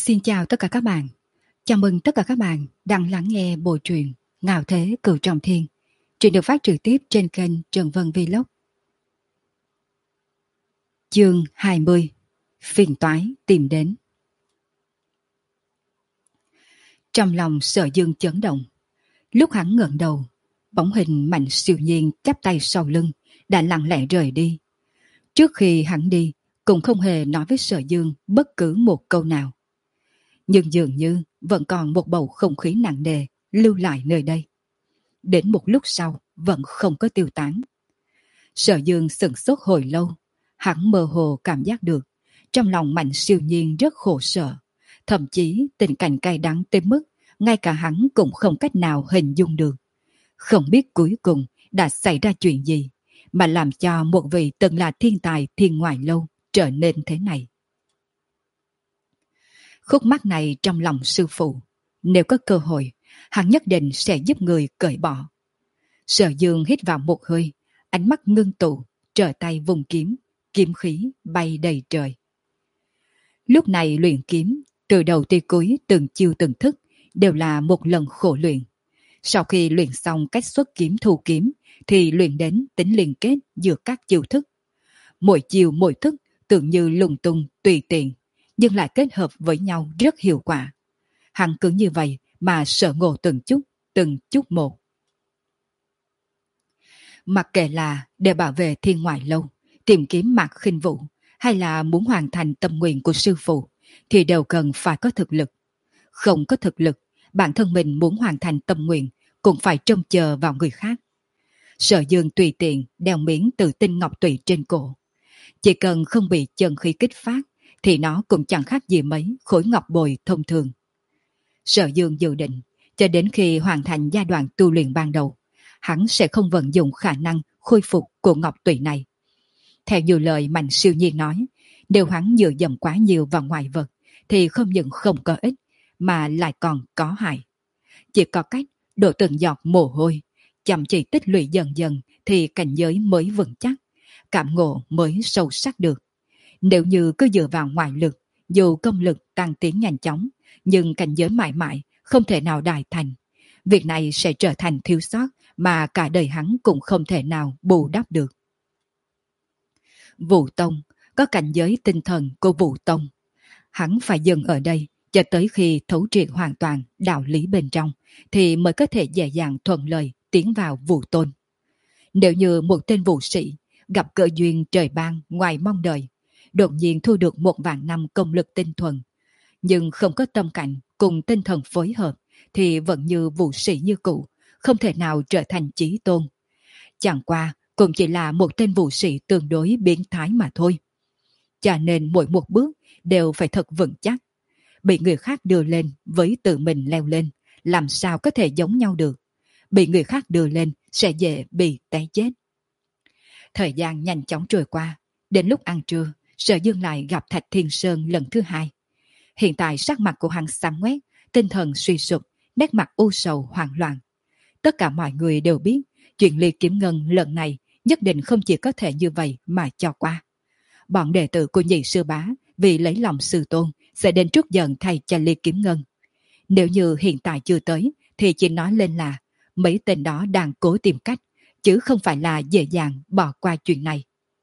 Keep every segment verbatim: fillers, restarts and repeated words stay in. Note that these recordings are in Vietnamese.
Xin chào tất cả các bạn. Chào mừng tất cả các bạn đang lắng nghe bộ truyện Ngạo Thế Cửu Trọng Thiên. Truyện được phát trực tiếp trên kênh Trần Vân Vlog. Chương hai mươi. Phiền toái tìm đến. Trong lòng Sở Dương chấn động. Lúc hắn ngẩng đầu, bóng hình Mạnh Siêu Nhiên chắp tay sau lưng đã lặng lẽ rời đi. Trước khi hắn đi, cũng không hề nói với Sở Dương bất cứ một câu nào. Nhưng dường như vẫn còn một bầu không khí nặng nề lưu lại nơi đây. Đến một lúc sau vẫn không có tiêu tán. Sở Dương sửng sốt hồi lâu, hắn mơ hồ cảm giác được trong lòng Mạnh Siêu Nhiên rất khổ sở, thậm chí tình cảnh cay đắng tới mức ngay cả hắn cũng không cách nào hình dung được. Không biết cuối cùng đã xảy ra chuyện gì mà làm cho một vị từng là thiên tài thiên ngoại lâu trở nên thế này. Khúc mắc này trong lòng sư phụ, nếu có cơ hội, hắn nhất định sẽ giúp người cởi bỏ. Sở Dương hít vào một hơi, ánh mắt ngưng tụ, trở tay vùng kiếm, kiếm khí bay đầy trời. Lúc này luyện kiếm, từ đầu tới cuối từng chiêu từng thức, đều là một lần khổ luyện. Sau khi luyện xong cách xuất kiếm thu kiếm, thì luyện đến tính liên kết giữa các chiêu thức. Mỗi chiêu mỗi thức tưởng như lung tung, tùy tiện, nhưng lại kết hợp với nhau rất hiệu quả. Hắn cứ như vậy mà sở ngộ từng chút, từng chút một. Mặc kệ là để bảo vệ thiên ngoại lâu, tìm kiếm Mạc Khinh Vũ, hay là muốn hoàn thành tâm nguyện của sư phụ, thì đều cần phải có thực lực. Không có thực lực, bản thân mình muốn hoàn thành tâm nguyện cũng phải trông chờ vào người khác. Sở Dương tùy tiện đeo miếng từ tinh ngọc tụy trên cổ. Chỉ cần không bị chân khí kích phát, thì nó cũng chẳng khác gì mấy khối ngọc bồi thông thường. Sở Dương dự định, cho đến khi hoàn thành giai đoạn tu luyện ban đầu, hắn sẽ không vận dụng khả năng khôi phục của ngọc tụy này. Theo như lời Mạnh Siêu Nhiên nói, nếu hắn dựa dẫm quá nhiều vào ngoại vật, thì không những không có ích, mà lại còn có hại. Chỉ có cách đổ từng giọt mồ hôi, chăm chỉ tích lũy dần dần, thì cảnh giới mới vững chắc, cảm ngộ mới sâu sắc được. Nếu như cứ dựa vào ngoại lực, dù công lực tăng tiến nhanh chóng, nhưng cảnh giới mãi mãi không thể nào đại thành. Việc này sẽ trở thành thiếu sót mà cả đời hắn cũng không thể nào bù đắp được. Vũ Tông có cảnh giới tinh thần của Vũ Tông. Hắn phải dừng ở đây cho tới khi thấu triệt hoàn toàn đạo lý bên trong, thì mới có thể dễ dàng thuận lợi tiến vào Vũ Tôn. Nếu như một tên vũ sĩ gặp cơ duyên trời ban ngoài mong đợi, đột nhiên thu được một vạn năm công lực tinh thuần, nhưng không có tâm cảnh cùng tinh thần phối hợp, thì vẫn như vũ sĩ như cũ, không thể nào trở thành chí tôn. Chẳng qua cũng chỉ là một tên vũ sĩ tương đối biến thái mà thôi. Cho nên mỗi một bước đều phải thật vững chắc. Bị người khác đưa lên với tự mình leo lên, làm sao có thể giống nhau được. Bị người khác đưa lên sẽ dễ bị té chết. Thời gian nhanh chóng trôi qua. Đến lúc ăn trưa, Sở Dương lại gặp Thạch Thiên Sơn lần thứ hai. Hiện tại sắc mặt của hắn xám ngoét, tinh thần suy sụp, nét mặt u sầu hoảng loạn. Tất cả mọi người đều biết chuyện Ly Kiếm Ngân lần này nhất định không chỉ có thể như vậy mà cho qua. Bọn đệ tử của nhị sư bá vì lấy lòng sư tôn sẽ đến trút giận thay cho Ly Kiếm Ngân. Nếu như hiện tại chưa tới thì chỉ nói lên là mấy tên đó đang cố tìm cách, chứ không phải là dễ dàng bỏ qua chuyện này.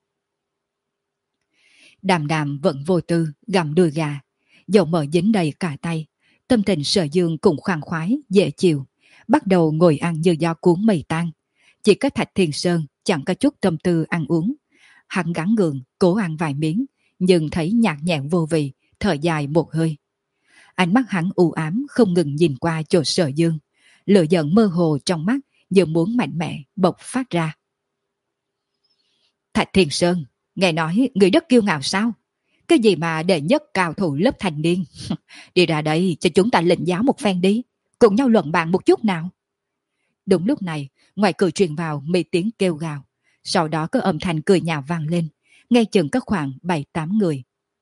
Đàm Đàm vẫn vô tư gặm đùi gà, dầu mỡ dính đầy cả tay. Tâm tình Sở Dương cũng khoan khoái, dễ chịu, bắt đầu ngồi ăn như gió cuốn mây tan. Chỉ có Thạch Thiên Sơn chẳng có chút tâm tư ăn uống. Hắn gắng gượng cố ăn vài miếng, nhưng thấy nhạt nhẽo vô vị, thở dài một hơi. Ánh mắt hắn u ám không ngừng nhìn qua chỗ Sở Dương, lửa giận mơ hồ trong mắt như muốn mạnh mẽ bộc phát ra. Thạch Thiên Sơn, nghe nói người rất kiêu ngạo sao? Cái gì mà đệ nhất cao thủ lớp thành niên? Đi ra đây cho chúng ta lĩnh giáo một phen đi, cùng nhau luận bàn một chút nào. Đúng lúc này, ngoài cửa truyền vào mấy tiếng kêu gào, sau đó có âm thanh cười nhạo vang lên, ngay chừng có khoảng bảy tám người.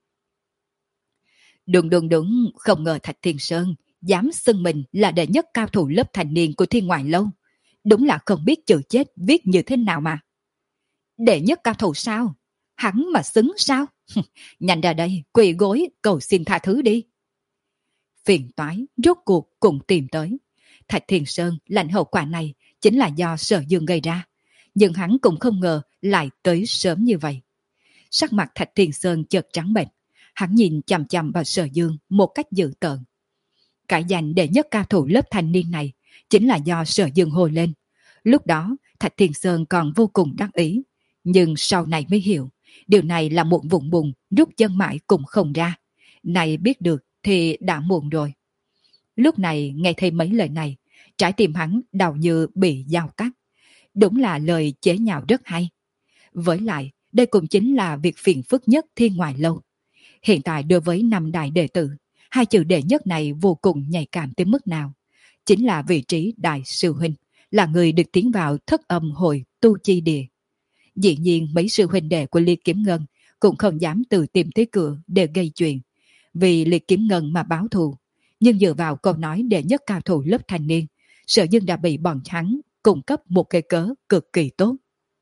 Đúng đúng đúng, không ngờ Thạch Thiên Sơn dám xưng mình là đệ nhất cao thủ lớp thành niên của Thiên Ngoại Lâu. Đúng là không biết chữ chết viết như thế nào mà. Đệ nhất cao thủ sao? Hắn mà xứng sao? Nhanh ra đây, quỳ gối cầu xin tha thứ đi. phiền toái rốt cuộc cũng tìm tới. Thạch Thiền Sơn lãnh hậu quả này chính là do Sở Dương gây ra, nhưng hắn cũng không ngờ lại tới sớm như vậy. Sắc mặt Thạch Thiền Sơn chợt trắng bệch, hắn nhìn chằm chằm vào Sở Dương một cách dữ tợn. Cái danh đệ nhất cao thủ lớp thanh niên này chính là do Sở Dương hồ lên. Lúc đó Thạch Thiền Sơn còn vô cùng đắc ý, nhưng sau này mới hiểu, điều này là một vụng bùng rút chân mãi cũng không ra. Này biết được thì đã muộn rồi. Lúc này nghe thấy mấy lời này, trái tim hắn đau như bị dao cắt. Đúng là lời chế nhạo rất hay. Với lại, đây cũng chính là việc phiền phức nhất Thiên Ngoại Lâu. Hiện tại đối với năm đại đệ tử, hai chữ đệ nhất này vô cùng nhạy cảm tới mức nào. Chính là vị trí đại sư huynh, là người được tiến vào thất âm hội tu chi địa. Dĩ nhiên mấy sư huynh đệ của Ly Kiếm Ngân cũng không dám tự tìm tới cửa để gây chuyện, vì Ly Kiếm Ngân mà báo thù. Nhưng dựa vào câu nói đệ nhất cao thủ lớp thanh niên, Sở Dương đã bị bọn hắn cung cấp một cái cớ cực kỳ tốt.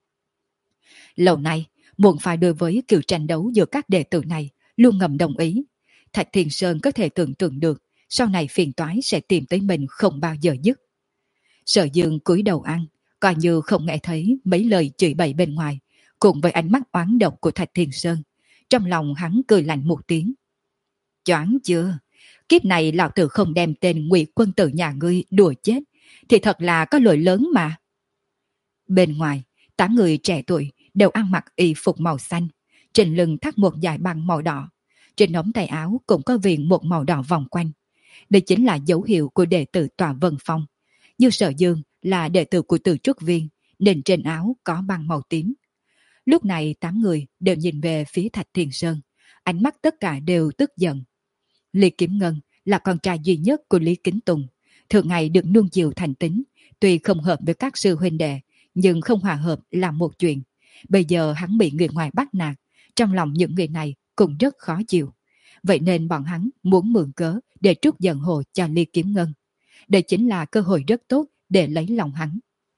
Lâu nay, muộn phải đối với kiểu tranh đấu giữa các đệ tử này luôn ngầm đồng ý. Thạch Thiền Sơn có thể tưởng tượng được sau này phiền toái sẽ tìm tới mình không bao giờ dứt. Sở Dương cúi đầu ăn, coi như không nghe thấy mấy lời chửi bậy bên ngoài, cùng với ánh mắt oán độc của Thạch Thiền Sơn. Trong lòng hắn cười lạnh một tiếng. Choáng chưa? Kiếp này lão tử không đem tên Ngụy quân tử nhà ngươi đùa chết, thì thật là có lỗi lớn mà. Bên ngoài, tám người trẻ tuổi đều ăn mặc y phục màu xanh, trên lưng thắt một dải băng màu đỏ, trên ống tay áo cũng có viền một màu đỏ vòng quanh. Đây chính là dấu hiệu của đệ tử Tòa Vân Phong. Như Sở Dương là đệ tử của Từ Trúc Viên, nên trên áo có băng màu tím. Lúc này tám người đều nhìn về phía Thạch Thiền Sơn, ánh mắt tất cả đều tức giận. Lý Kiếm Ngân là con trai duy nhất của Lý Kính Tùng, thường ngày được nuông chiều thành tính, tuy không hợp với các sư huynh đệ, nhưng không hòa hợp là một chuyện. Bây giờ hắn bị người ngoài bắt nạt, trong lòng những người này cũng rất khó chịu. Vậy nên bọn hắn muốn mượn cớ để trút giận hồ cho Lý Kiếm Ngân. Đây chính là cơ hội rất tốt để lấy lòng hắn.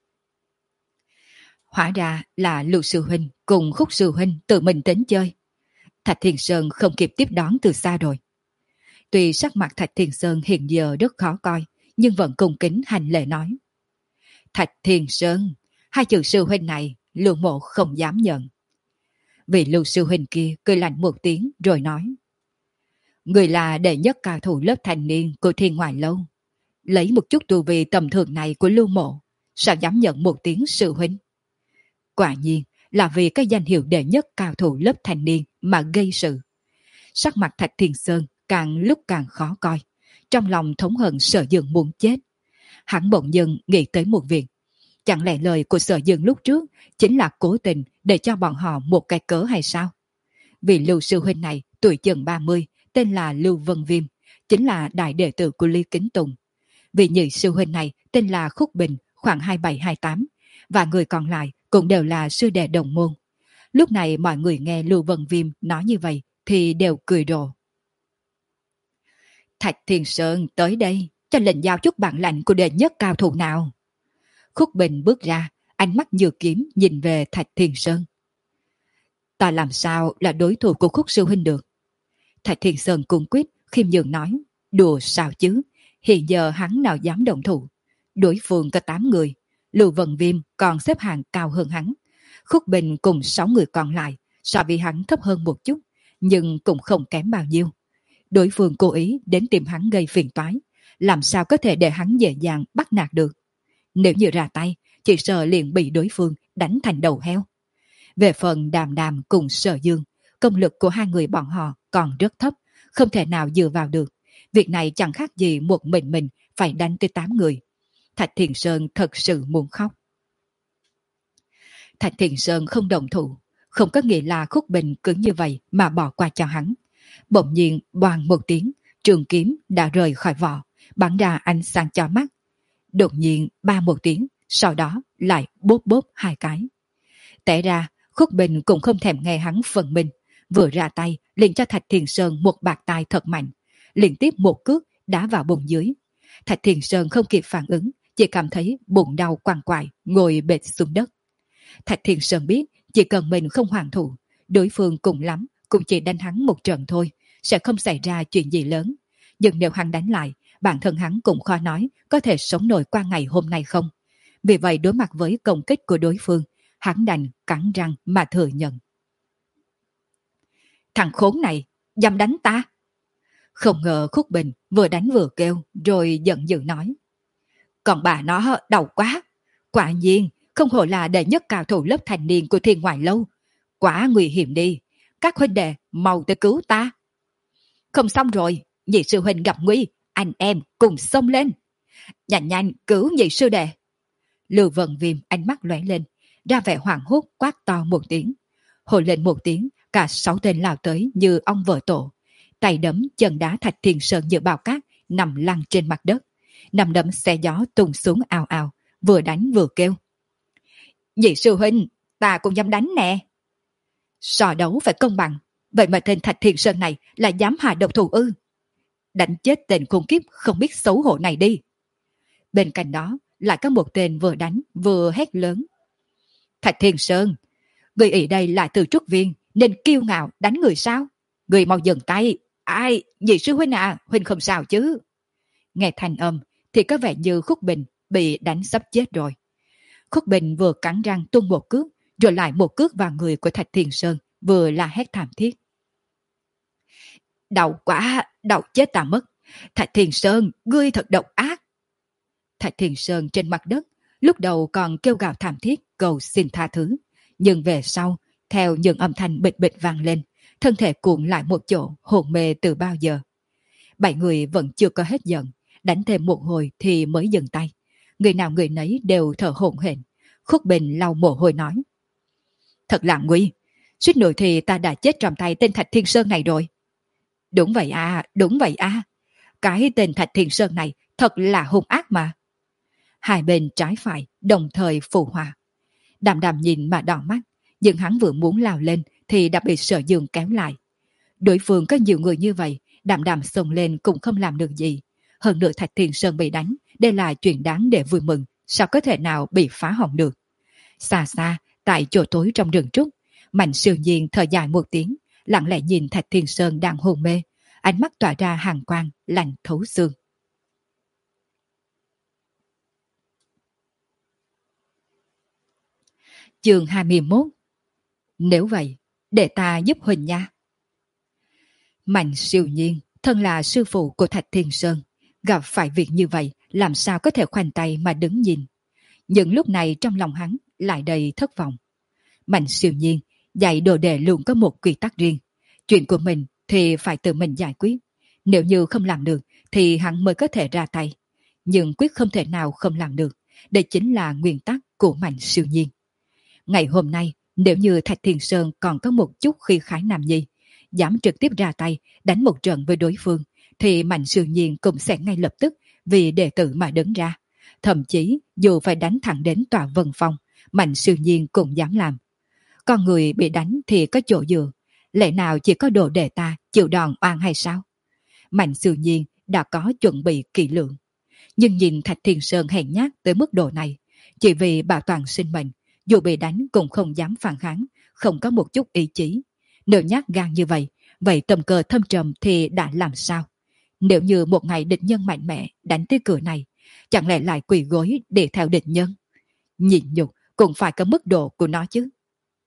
Hóa ra là Lưu sư huynh cùng Khúc sư huynh tự mình tính chơi. Thạch Thiền Sơn không kịp tiếp đón từ xa rồi. Tuy sắc mặt Thạch Thiền Sơn hiện giờ rất khó coi, nhưng vẫn cung kính hành lễ nói. Thạch Thiền Sơn, hai chữ sư huynh này Lưu mộ không dám nhận. Vị Lưu sư huynh kia cười lạnh một tiếng rồi nói. Người là đệ nhất cao thủ lớp thanh niên của Thiên Ngoại Lâu. Lấy một chút tu vi tầm thường này của Lưu mộ, sao dám nhận một tiếng sư huynh? Quả nhiên là vì cái danh hiệu đệ nhất cao thủ lớp thanh niên mà gây sự. Sắc mặt Thạch Thiền Sơn càng lúc càng khó coi, trong lòng thống hận Sở Dương muốn chết. Hắn bỗng dưng nghĩ tới một việc. Chẳng lẽ lời của Sở Dương lúc trước chính là cố tình để cho bọn họ một cái cớ hay sao? Vì Lưu sư huynh này tuổi chừng ba mươi, tên là Lưu Vân Viêm, chính là đại đệ tử của Lý Kính Tùng. Vị nhị sư huynh này tên là Khúc Bình, khoảng hai bảy hai tám, và người còn lại cũng đều là sư đệ đồng môn. Lúc này mọi người nghe Lưu Vân Viêm nói như vậy thì đều cười rộ. Thạch Thiền Sơn tới đây, cho lệnh giao chút bản lãnh của đệ nhất cao thủ nào. Khúc Bình bước ra, ánh mắt như kiếm nhìn về Thạch Thiền Sơn. Ta làm sao là đối thủ của Khúc sư huynh được? Thạch Thiền Sơn cung quyết khiêm nhường nói. Đùa sao chứ, hiện giờ hắn nào dám động thủ. Đối phương có tám người, Lưu Vân Viêm còn xếp hạng cao hơn hắn. Khúc Bình cùng sáu người còn lại so với hắn thấp hơn một chút, nhưng cũng không kém bao nhiêu. Đối phương cố ý đến tìm hắn gây phiền toái, làm sao có thể để hắn dễ dàng bắt nạt được. Nếu như ra tay, chỉ sợ liền bị đối phương đánh thành đầu heo. Về phần Đàm Đàm cùng Sở Dương, công lực của hai người bọn họ còn rất thấp, không thể nào dựa vào được. Việc này chẳng khác gì một mình mình phải đánh tới tám người. Thạch Thiền Sơn thật sự muốn khóc. Thạch Thiền Sơn không động thủ, không có nghĩa là Khúc Bình cứ như vậy mà bỏ qua cho hắn. Bỗng nhiên boàng một tiếng, trường kiếm đã rời khỏi vỏ, bắn ra ánh sáng chói mắt. Đột nhiên ba một tiếng, sau đó lại bốp bốp hai cái. Té ra Khúc Bình cũng không thèm nghe hắn phần mình, vừa ra tay liền cho Thạch Thiền Sơn một bạt tai thật mạnh, liên tiếp một cước đá vào bụng dưới. Thạch Thiền Sơn không kịp phản ứng, chỉ cảm thấy bụng đau quằn quại, ngồi bệt xuống đất. Thạch Thiền Sơn biết chỉ cần mình không hoàn thủ, đối phương cùng lắm cũng chỉ đánh hắn một trận thôi, sẽ không xảy ra chuyện gì lớn. Nhưng nếu hắn đánh lại, bản thân hắn cũng khó nói có thể sống nổi qua ngày hôm nay không. Vì vậy đối mặt với công kích của đối phương, hắn đành cắn răng mà thừa nhận. Thằng khốn này, dám đánh ta? Không ngờ Khúc Bình vừa đánh vừa kêu, rồi giận dữ nói. Còn bà nó đau quá. Quả nhiên, không hổ là đệ nhất cao thủ lớp thành niên của Thiên Ngoại Lâu. Quá nguy hiểm đi. Các huynh đệ mau tới cứu ta. Không xong rồi, nhị sư huynh gặp nguy, anh em cùng xông lên. Nhanh nhanh cứu nhị sư đệ. Lưu Vân Viêm ánh mắt lóe lên, ra vẻ hoảng hốt quát to một tiếng. Hồi lên một tiếng, cả sáu tên lao tới như ong vỡ tổ. Tay đấm chân đá Thạch Thiên Sơn như bao cát nằm lăn trên mặt đất. Nằm đấm xe gió tung xuống ào ào, vừa đánh vừa kêu. Nhị sư huynh, ta cũng dám đánh nè. So đấu phải công bằng, vậy mà tên Thạch Thiên Sơn này là dám hạ độc thủ ư? Đánh chết tên khốn kiếp không biết xấu hổ này đi. Bên cạnh đó lại có một tên vừa đánh vừa hét lớn. Thạch Thiên Sơn, người ở đây là từ trúc viên nên kiêu ngạo đánh người sao? Người mau dừng tay. Ai, nhị sư huynh à, huynh không sao chứ? Nghe thanh âm thì có vẻ như Khúc Bình bị đánh sắp chết rồi. Khúc Bình vừa cắn răng tung một cước, rồi lại một cước vào người của Thạch Thiên Sơn, vừa la hét thảm thiết. Đau quá, đau chết ta mất. Thạch Thiên Sơn, ngươi thật độc ác. Thạch Thiên Sơn trên mặt đất, lúc đầu còn kêu gào thảm thiết cầu xin tha thứ. Nhưng về sau, theo những âm thanh bịch bịch vang lên, thân thể cuộn lại một chỗ, hồn mê từ bao giờ. Bảy người vẫn chưa có hết giận, đánh thêm một hồi thì mới dừng tay. Người nào người nấy đều thở hổn hển. Khúc Bình lau mồ hôi nói. Thật là nguy, suýt nữa thì ta đã chết trong tay tên Thạch Thiên Sơn này rồi. Đúng vậy à, đúng vậy à. Cái tên Thạch Thiên Sơn này thật là hung ác mà. Hai bên trái phải đồng thời phù hòa. Đàm Đàm nhìn mà đỏ mắt, nhưng hắn vừa muốn lao lên thì đã bị Sở Dương kéo lại. Đối phương có nhiều người như vậy, Đàm Đàm xông lên cũng không làm được gì. Hơn nữa Thạch Thiên Sơn bị đánh, đây là chuyện đáng để vui mừng, sao có thể nào bị phá hỏng được. Xa xa, tại chỗ tối trong rừng trúc, Mạnh Siêu Nhiên thở dài một tiếng, lặng lẽ nhìn Thạch Thiên Sơn đang hôn mê, ánh mắt tỏa ra hàn quang, lạnh thấu xương. Chương hai mươi mốt. Nếu vậy, để ta giúp Huỳnh nha. Mạnh Siêu Nhiên, thân là sư phụ của Thạch Thiên Sơn, gặp phải việc như vậy, làm sao có thể khoanh tay mà đứng nhìn. Nhưng lúc này trong lòng hắn lại đầy thất vọng. Mạnh Siêu Nhiên dạy đồ đệ luôn có một quy tắc riêng. Chuyện của mình thì phải tự mình giải quyết. Nếu như không làm được thì hắn mới có thể ra tay. Nhưng quyết không thể nào không làm được. Đây chính là nguyên tắc của Mạnh Siêu Nhiên. Ngày hôm nay, nếu như Thạch Thiên Sơn còn có một chút khí khái nam nhi, dám trực tiếp ra tay đánh một trận với đối phương, thì Mạnh Siêu Nhiên cũng sẽ ngay lập tức vì đệ tử mà đứng ra. Thậm chí dù phải đánh thẳng đến tòa Vân Phong, Mạnh Siêu Nhiên cũng dám làm. Con người bị đánh thì có chỗ dựa, lẽ nào chỉ có đồ đệ ta chịu đòn oan hay sao? Mạnh Siêu Nhiên đã có chuẩn bị kỹ lưỡng. Nhưng nhìn Thạch Thiên Sơn hèn nhát tới mức độ này, chỉ vì bảo toàn sinh mệnh, dù bị đánh cũng không dám phản kháng, không có một chút ý chí. Nếu nhát gan như vậy, vậy tầm cơ thâm trầm thì đã làm sao? Nếu như một ngày địch nhân mạnh mẽ đánh tới cửa này, chẳng lẽ lại quỳ gối để theo địch nhân? Nhịn nhục cũng phải có mức độ của nó chứ.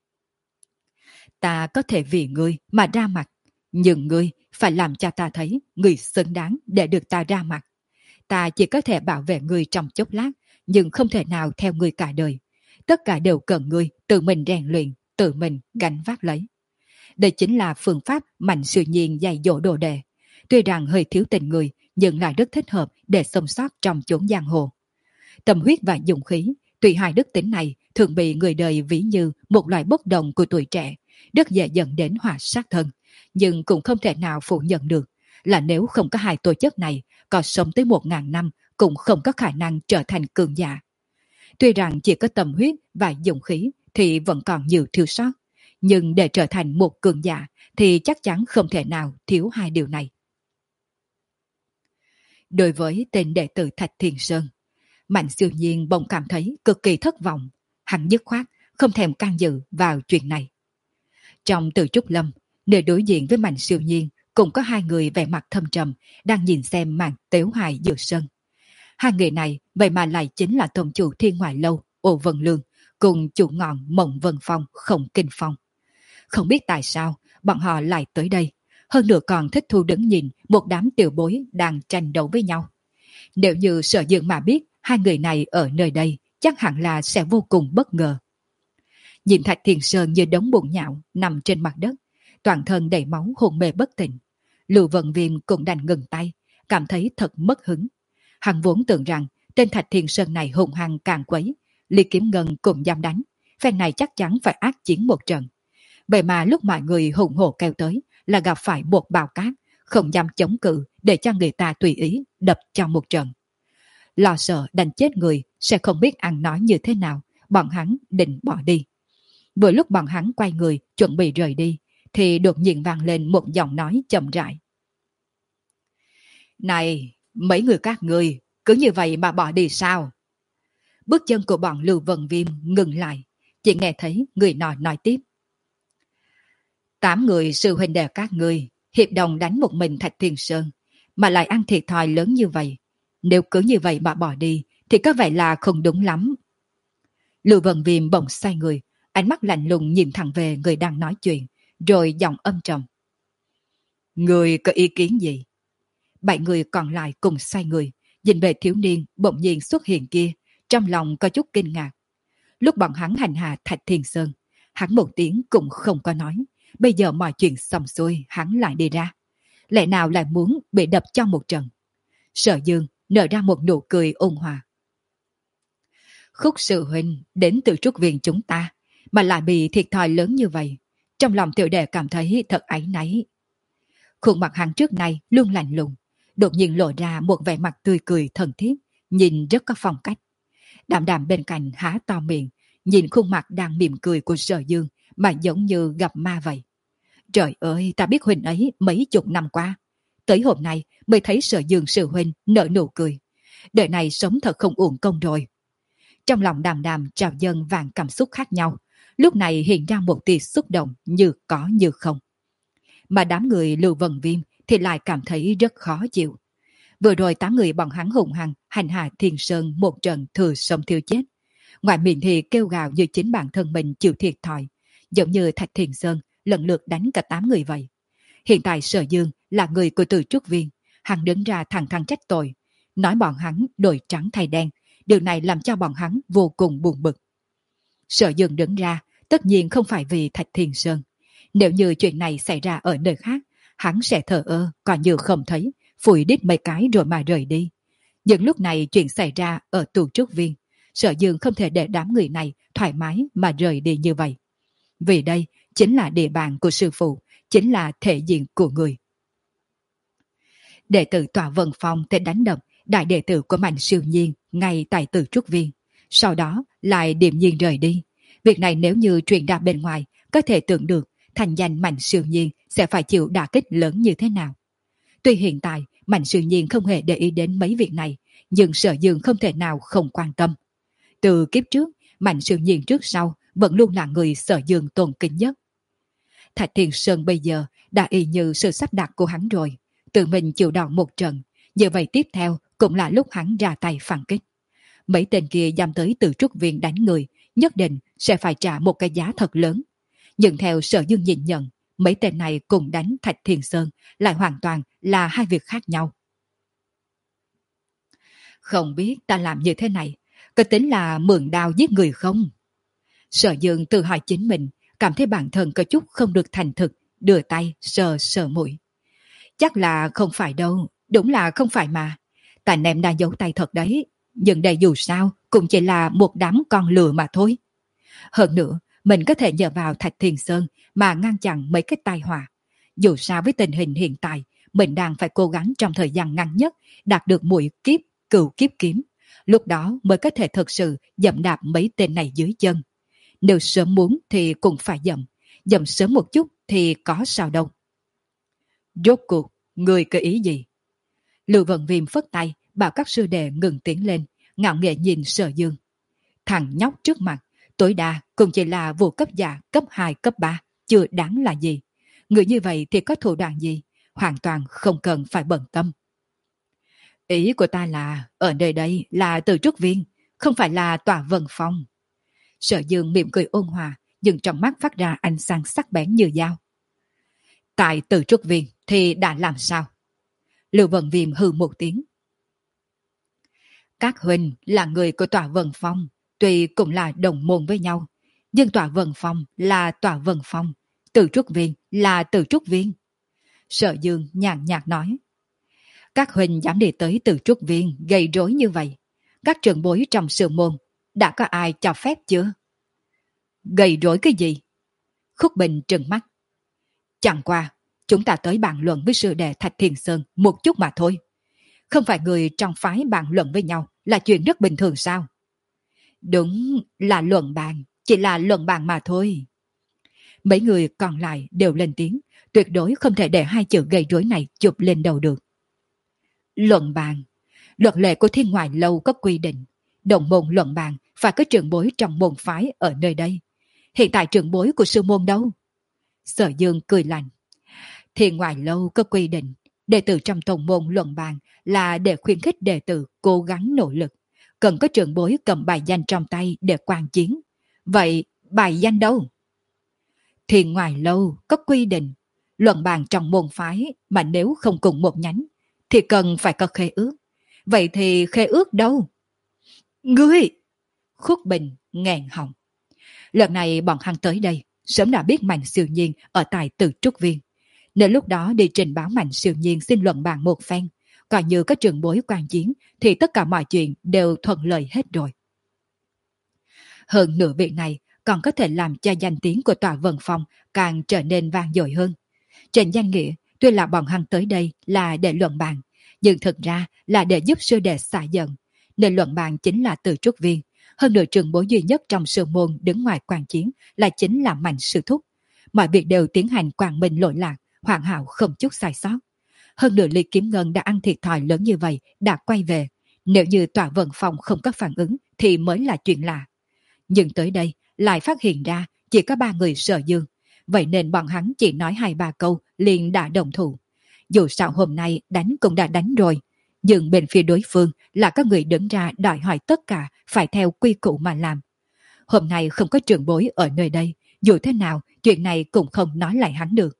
Ta có thể vì ngươi mà ra mặt, nhưng ngươi phải làm cho ta thấy ngươi xứng đáng để được ta ra mặt. Ta chỉ có thể bảo vệ ngươi trong chốc lát, nhưng không thể nào theo ngươi cả đời. Tất cả đều cần ngươi tự mình rèn luyện, tự mình gánh vác lấy. Đây chính là phương pháp Mạnh Siêu Nhiên dạy dỗ đồ đệ. Tuy rằng hơi thiếu tình người, nhưng lại rất thích hợp để sống sót trong chốn giang hồ. Tâm huyết và dũng khí, tuy hai đức tính này thường bị người đời ví như một loại bốc đồng của tuổi trẻ, rất dễ dẫn đến họa sát thân, nhưng cũng không thể nào phủ nhận được là nếu không có hai tố chất này, có sống tới một ngàn năm cũng không có khả năng trở thành cường giả. Tuy rằng chỉ có tâm huyết và dũng khí thì vẫn còn nhiều thiếu sót, nhưng để trở thành một cường giả thì chắc chắn không thể nào thiếu hai điều này. Đối với tên đệ tử Thạch Thiên Sơn, Mạnh Siêu Nhiên bỗng cảm thấy cực kỳ thất vọng. Hắn dứt khoát không thèm can dự vào chuyện này. Trong Từ Trúc Lâm, nơi đối diện với Mạnh Siêu Nhiên cũng có hai người vẻ mặt thâm trầm đang nhìn xem màn tếu hài giữa sân. Hai người này vậy mà lại chính là tôn chủ Thiên Ngoại Lâu Ổ Vân Lương cùng chủ ngọn Mộng Vân Phong Khổng Kinh Phong. Không biết tại sao bọn họ lại tới đây, hơn nữa còn thích thu đứng nhìn một đám tiểu bối đang tranh đấu với nhau. Nếu như Sở Dương mà biết hai người này ở nơi đây, chắc hẳn là sẽ vô cùng bất ngờ. Nhìn Thạch Thiền Sơn như đống bùn nhão nằm trên mặt đất, toàn thân đầy máu hôn mê bất tỉnh. Lưu Vận Viêm cũng đành ngừng tay, cảm thấy thật mất hứng. Hắn vốn tưởng rằng tên Thạch Thiền Sơn này hùng hăng càng quấy, Lý Kiếm Ngân cũng dám đánh, phen này chắc chắn phải ác chiến một trận. Vậy mà lúc mọi người hùng hổ kêu tới là gặp phải một bào cát, không dám chống cự để cho người ta tùy ý đập cho một trận. Lo sợ đánh chết người sẽ không biết ăn nói như thế nào, bọn hắn định bỏ đi. Vừa lúc bọn hắn quay người chuẩn bị rời đi, thì đột nhiên vang lên một giọng nói chậm rãi. Này, mấy người các người, cứ như vậy mà bỏ đi sao? Bước chân của bọn Lưu Vân Viêm ngừng lại, chỉ nghe thấy người nọ nói tiếp. Tám người sư huynh đệ các người, hiệp đồng đánh một mình Thạch Thiền Sơn, mà lại ăn thiệt thòi lớn như vậy. Nếu cứ như vậy mà bỏ đi, thì có vẻ là không đúng lắm. Lưu Vân Viêm bỗng xoay người, ánh mắt lạnh lùng nhìn thẳng về người đang nói chuyện, rồi giọng âm trầm. Người có ý kiến gì? Bảy người còn lại cùng xoay người, nhìn về thiếu niên bỗng nhiên xuất hiện kia, trong lòng có chút kinh ngạc. Lúc bọn hắn hành hạ Thạch Thiền Sơn, hắn một tiếng cũng không có nói. Bây giờ mọi chuyện xong xuôi, hắn lại đi ra. Lẽ nào lại muốn bị đập cho một trận? Sở Dương nở ra một nụ cười ôn hòa. Khúc sư huynh đến từ trúc viện chúng ta, mà lại bị thiệt thòi lớn như vậy. Trong lòng tiểu đệ cảm thấy thật áy náy. Khuôn mặt hắn trước nay luôn lạnh lùng, đột nhiên lộ ra một vẻ mặt tươi cười thân thiết, nhìn rất có phong cách. Đàm Đàm bên cạnh há to miệng, nhìn khuôn mặt đang mỉm cười của Sở Dương mà giống như gặp ma vậy. Trời ơi, ta biết huynh ấy mấy chục năm qua. Tới hôm nay mới thấy Sở Dương sư huynh nở nụ cười. Đời này sống thật không uổng công rồi. Trong lòng Đàm Đàm trào dâng vàng cảm xúc khác nhau, lúc này hiện ra một tia xúc động như có như không. Mà đám người Lưu Vân Viêm thì lại cảm thấy rất khó chịu. Vừa rồi tám người bọn hắn hùng hăng hành hạ Thiền Sơn một trận thừa sống thiêu chết. Ngoài miệng thì kêu gào như chính bản thân mình chịu thiệt thòi, giống như Thạch Thiền Sơn lần lượt đánh cả tám người vậy. Hiện tại Sở Dương là người của Từ Trúc Viên, hắn đứng ra thẳng thắn trách tội, nói bọn hắn đổi trắng thay đen, điều này làm cho bọn hắn vô cùng buồn bực. Sở Dương đứng ra tất nhiên không phải vì Thạch Thiền Sơn. Nếu như chuyện này xảy ra ở nơi khác, hắn sẽ thờ ơ, coi như không thấy, phủi đít mấy cái rồi mà rời đi. Nhưng lúc này chuyện xảy ra ở Từ Trúc Viên, Sở Dương không thể để đám người này thoải mái mà rời đi như vậy. Vì đây chính là địa bàn của sư phụ, chính là thể diện của người. Đệ tử Tòa Vân Phong tới đánh đập đại đệ tử của Mạnh Siêu Nhiên ngay tại Từ Trúc Viên, sau đó lại điềm nhiên rời đi. Việc này nếu như truyền ra bên ngoài, có thể tưởng được thành danh Mạnh Siêu Nhiên sẽ phải chịu đả kích lớn như thế nào. Tuy hiện tại Mạnh Siêu Nhiên không hề để ý đến mấy việc này, nhưng Sở Dương không thể nào không quan tâm. Từ kiếp trước, Mạnh Siêu Nhiên trước sau vẫn luôn là người Sở Dương tôn kính nhất. Thạch Thiền Sơn bây giờ đã y như sự sắp đặt của hắn rồi, tự mình chịu đòn một trận, như vậy tiếp theo cũng là lúc hắn ra tay phản kích. Mấy tên kia dám tới Từ Trúc Viên đánh người, nhất định sẽ phải trả một cái giá thật lớn. Nhưng theo Sở Dương nhìn nhận, mấy tên này cùng đánh Thạch Thiền Sơn lại hoàn toàn là hai việc khác nhau. Không biết ta làm như thế này, có tính là mượn đao giết người không? Sở Dương tự hỏi chính mình, cảm thấy bản thân có chút không được thành thực, đưa tay sờ sờ mũi. Chắc là không phải đâu, đúng là không phải mà. Tại em đã giấu tay thật đấy, nhưng đây dù sao cũng chỉ là một đám con lừa mà thôi. Hơn nữa, mình có thể nhờ vào Thạch Thiền Sơn mà ngăn chặn mấy cái tai họa. Dù sao với tình hình hiện tại, mình đang phải cố gắng trong thời gian ngắn nhất đạt được mũi kiếp, cửu kiếp kiếm. Lúc đó mới có thể thực sự dậm đạp mấy tên này dưới chân. Nếu sớm muốn thì cũng phải dậm, dậm sớm một chút thì có sao đâu. Rốt cuộc, người có ý gì? Lưu Vận Viêm phất tay, bảo các sư đệ ngừng tiến lên, ngạo nghễ nhìn Sở Dương. Thằng nhóc trước mặt, tối đa cũng chỉ là vụ cấp giả cấp hai, cấp ba, chưa đáng là gì. Người như vậy thì có thủ đoạn gì? hoàn toàn không cần phải bận tâm. Ý của ta là ở nơi đây là Từ Trúc Viên, không phải là Tòa Vân Phong. Sở Dương mỉm cười ôn hòa, nhưng trong mắt phát ra ánh sáng sắc bén như dao. Tại Từ Trúc Viên thì đã làm sao? Lưu Vân Viêm hừ một tiếng. Các huynh là người của Tòa Vân Phong, tuy cũng là đồng môn với nhau, nhưng Tòa Vân Phong là Tòa Vân Phong, Từ Trúc Viên là Từ Trúc Viên. Sở Dương nhàn nhạt nói. Các huynh dám đi tới Từ Trúc Viên gây rối như vậy, các trưởng bối trong sư môn đã có ai cho phép chưa? Gây rối cái gì? Khúc Bình trừng mắt. Chẳng qua, chúng ta tới bàn luận với sư đệ Thạch Thiền Sơn một chút mà thôi. Không phải người trong phái bàn luận với nhau là chuyện rất bình thường sao? Đúng là luận bàn, chỉ là luận bàn mà thôi. Mấy người còn lại đều lên tiếng, tuyệt đối không thể để hai chữ gây rối này chụp lên đầu được. Luận bàn, luật lệ của Thiên Ngoại Lâu có quy định, đồng môn luận bàn phải có trưởng bối trong môn phái ở nơi đây. Hiện tại trưởng bối của sư môn đâu? Sở Dương cười lạnh. Thiên Ngoại Lâu có quy định, đệ tử trong tông môn luận bàn là để khuyến khích đệ tử cố gắng nỗ lực, cần có trưởng bối cầm bài danh trong tay để quan chiến. Vậy bài danh đâu? Thiên Ngoại Lâu có quy định, luận bàn trong môn phái mà nếu không cùng một nhánh thì cần phải có khế ước. Vậy thì khế ước đâu? Ngươi! Khúc Bình nghẹn họng. Lần này bọn hắn tới đây sớm đã biết Mạnh Siêu Nhiên ở tại Từ Trúc Viên, nên lúc đó đi trình báo Mạnh Siêu Nhiên xin luận bàn một phen, coi như có trường bối quan chiến thì tất cả mọi chuyện đều thuận lợi hết rồi. Hơn nữa việc này còn có thể làm cho danh tiếng của Tòa Vân Phong càng trở nên vang dội hơn. Trên danh nghĩa, tuy là bọn hắn tới đây là để luận bàn, nhưng thực ra là để giúp sư đệ xả giận, nên luận bàn chính là Từ Trúc Viên. Hơn nữa trường bối duy nhất trong sư môn đứng ngoài quan chiến là chính là Mạnh Sư Thúc. Mọi việc đều tiến hành quang minh lỗi lạc, hoàn hảo không chút sai sót. Hơn nữa Lý Kiếm Ngân đã ăn thiệt thòi lớn như vậy, đã quay về. Nếu như Tòa Vân Phong không có phản ứng thì mới là chuyện lạ. Nhưng tới đây lại phát hiện ra chỉ có ba người Sở Dương. Vậy nên bọn hắn chỉ nói hai ba câu liền đã đồng thủ. Dù sao hôm nay đánh cũng đã đánh rồi, nhưng bên phía đối phương là có người đứng ra đòi hỏi tất cả phải theo quy củ mà làm. Hôm nay không có trưởng bối ở nơi đây, dù thế nào chuyện này cũng không nói lại hắn được.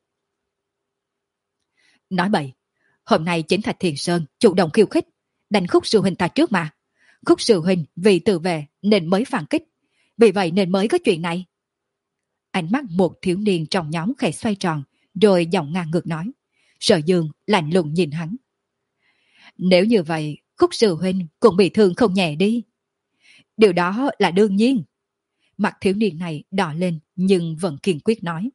Nói bậy, hôm nay chính Thạch Thiền Sơn chủ động khiêu khích, đánh Khúc sư huynh ta trước mà. Khúc sư huynh vì tự vệ nên mới phản kích, vì vậy nên mới có chuyện này. Ánh mắt một thiếu niên trong nhóm khẽ xoay tròn, rồi giọng ngang ngược nói. Sở Dương lạnh lùng nhìn hắn. Nếu như vậy, Khúc sư huynh cũng bị thương không nhẹ đi. Điều đó là đương nhiên. Mặt thiếu niên này đỏ lên nhưng vẫn kiên quyết nói.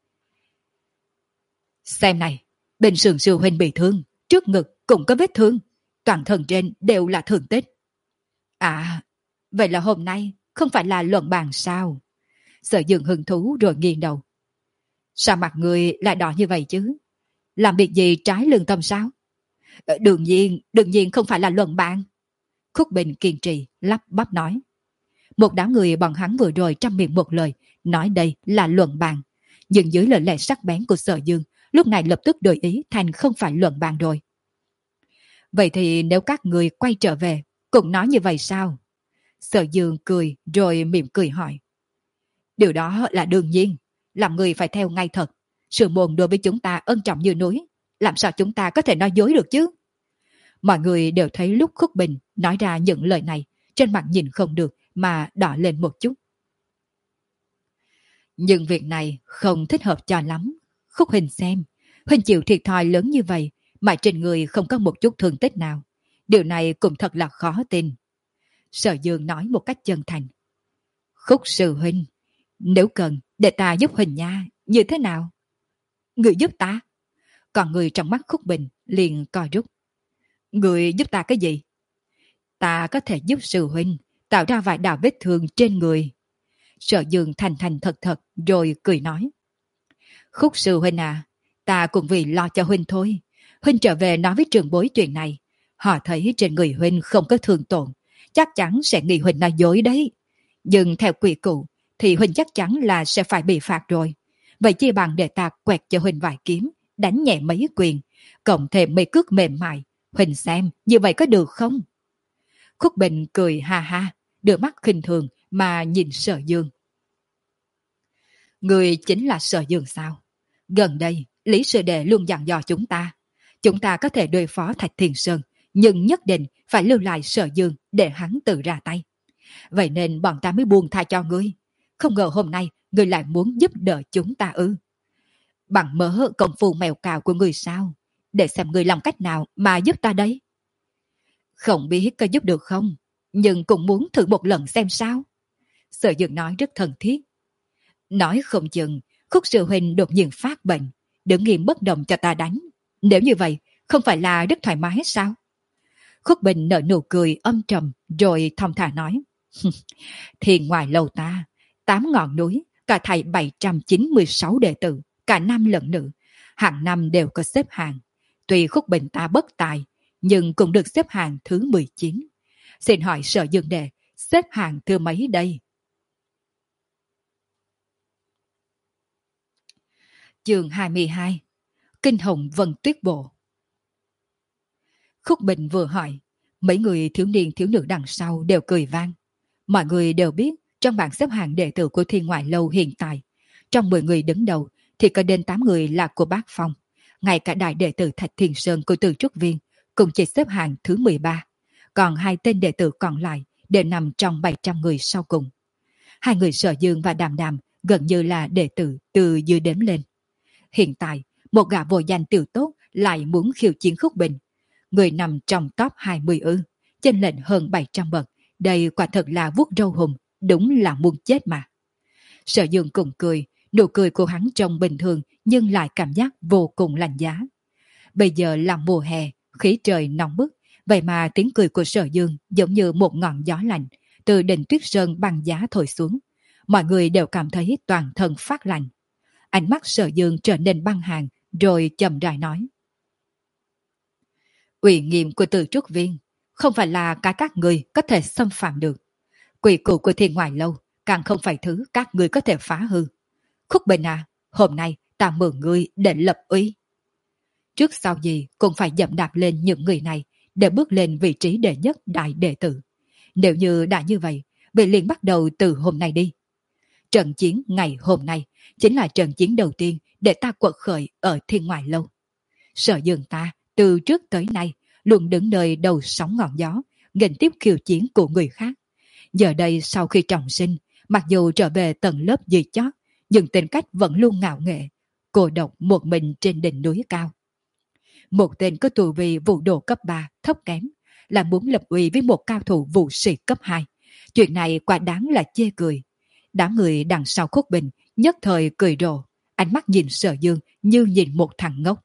Xem này, bên sườn sư huynh bị thương, trước ngực cũng có vết thương, toàn thân trên đều là thương tích. À, vậy là hôm nay không phải là luận bàn sao? Sở Dương hứng thú rồi nghiêng đầu. Sao mặt người lại đỏ như vậy chứ? Làm việc gì trái lương tâm sao? Đương nhiên, đương nhiên không phải là luận bàn. Khúc Bình kiên trì, lắp bắp nói. Một đám người bọn hắn vừa rồi trăm miệng một lời, nói đây là luận bàn. Nhưng dưới lời lẽ sắc bén của Sở Dương, lúc này lập tức đổi ý thành không phải luận bàn rồi. Vậy thì nếu các người quay trở về, cũng nói như vậy sao? Sở Dương cười rồi mỉm cười hỏi. Điều đó là đương nhiên, làm người phải theo ngay thật. Sự môn đối với chúng ta ân trọng như núi, làm sao chúng ta có thể nói dối được chứ? Mọi người đều thấy lúc Khúc Bình nói ra những lời này, trên mặt nhìn không được mà đỏ lên một chút. Nhưng việc này không thích hợp cho lắm. Khúc Hình xem, Huynh chịu thiệt thòi lớn như vậy mà trên người không có một chút thương tích nào. Điều này cũng thật là khó tin. Sở Dương nói một cách chân thành. Khúc sư huynh, nếu cần để ta giúp Huỳnh nha, như thế nào? Người giúp ta? Còn người trong mắt Khúc Bình liền coi rút. Người giúp ta cái gì? Ta có thể giúp sư huynh tạo ra vài đạo vết thương trên người. Sở Dương thành thành thật thật rồi cười nói. Khúc sư huynh à, ta cũng vì lo cho huynh thôi. Huynh trở về nói với trường bối chuyện này. Họ thấy trên người huynh không có thương tổn, chắc chắn sẽ nghĩ huynh nói dối đấy. Nhưng theo quy củ thì huynh chắc chắn là sẽ phải bị phạt rồi. Vậy chi bằng để ta quẹt cho huynh vài kiếm, đánh nhẹ mấy quyền, cộng thêm mấy cước mềm mại. Huỳnh xem, như vậy có được không? Khúc Bình cười ha ha, đưa mắt khinh thường mà nhìn Sở Dương. Người chính là Sở Dương sao? Gần đây, Lý Sư Đệ luôn dặn dò chúng ta. Chúng ta có thể đối phó Thạch Thiên Sơn, nhưng nhất định phải lưu lại Sở Dương để hắn tự ra tay. Vậy nên bọn ta mới buông tha cho ngươi. Không ngờ hôm nay ngươi lại muốn giúp đỡ chúng ta ư? Bằng mớ công phu mèo cào của ngươi sao? Để xem ngươi làm cách nào mà giúp ta đây. Không biết có giúp được không, nhưng cũng muốn thử một lần xem sao. Sở Dương nói rất thân thiết. Nói không chừng, Khúc sư huynh đột nhiên phát bệnh, đứng nghiêm bất động cho ta đánh. Nếu như vậy, không phải là rất thoải mái sao? Khúc Bình nở nụ cười âm trầm, rồi thong thả nói. Thì ngoài lầu ta, tám ngọn núi, cả thầy bảy trăm chín mươi sáu đệ tử, cả nam lẫn nữ, hàng năm đều có xếp hàng. Tuy Khúc Bình ta bất tài, nhưng cũng được xếp hàng thứ mười chín. Xin hỏi Sở Dương đệ, xếp hàng thứ mấy đây? Chương hai mươi hai. Kinh hồng vân tuyết bộ. Khúc Bình vừa hỏi, mấy người thiếu niên thiếu nữ đằng sau đều cười vang. Mọi người đều biết, trong bảng xếp hạng đệ tử của Thiên Ngoại Lâu hiện tại, trong mười người đứng đầu thì có đến tám người là của Bác Phong. Ngay cả đại đệ tử Thạch Thiên Sơn của Từ Trúc Viên cũng chỉ xếp hạng thứ mười ba. Còn hai tên đệ tử còn lại đều nằm trong bảy trăm người sau cùng. Hai người Sở Dương và Đàm Đàm gần như là đệ tử từ dưới đếm lên. Hiện tại, một gã vô danh tiểu tốt lại muốn khiêu chiến Khúc Bình. Người nằm trong top hai mươi ư, chênh lệch hơn bảy trăm bậc. Đây quả thật là vuốt râu hùng, đúng là muốn chết mà. Sở Dương cùng cười, nụ cười của hắn trông bình thường nhưng lại cảm giác vô cùng lạnh giá. Bây giờ là mùa hè, khí trời nóng bức, vậy mà tiếng cười của Sở Dương giống như một ngọn gió lạnh từ đỉnh tuyết sơn băng giá thổi xuống. Mọi người đều cảm thấy toàn thân phát lạnh. Ánh mắt Sở Dương trở nên băng hàng, rồi chậm rãi nói. Ủy nghiêm của Từ Trúc Viên không phải là cả các người có thể xâm phạm được. Quỷ củ của Thiên Ngoại Lâu càng không phải thứ các người có thể phá hư. Khúc Bình à, hôm nay ta mượn ngươi để lập uy. Trước sau gì cũng phải dậm đạp lên những người này để bước lên vị trí đệ nhất đại đệ tử. Nếu như đã như vậy, vậy liền bắt đầu từ hôm nay đi. Trận chiến ngày hôm nay chính là trận chiến đầu tiên để ta quật khởi ở Thiên Ngoại Lâu. Sở Dương ta từ trước tới nay luôn đứng nơi đầu sóng ngọn gió, nghênh tiếp khiêu chiến của người khác. Giờ đây sau khi trọng sinh, mặc dù trở về tầng lớp dưới chót, nhưng tính cách vẫn luôn ngạo nghệ, cô độc một mình trên đỉnh núi cao. Một tên có tu vi vũ đồ cấp ba thấp kém, là muốn lập uy với một cao thủ vũ sĩ cấp hai. Chuyện này quả đáng là chê cười. Đám người đằng sau Khúc Bình nhất thời cười rộ, ánh mắt nhìn Sở Dương như nhìn một thằng ngốc.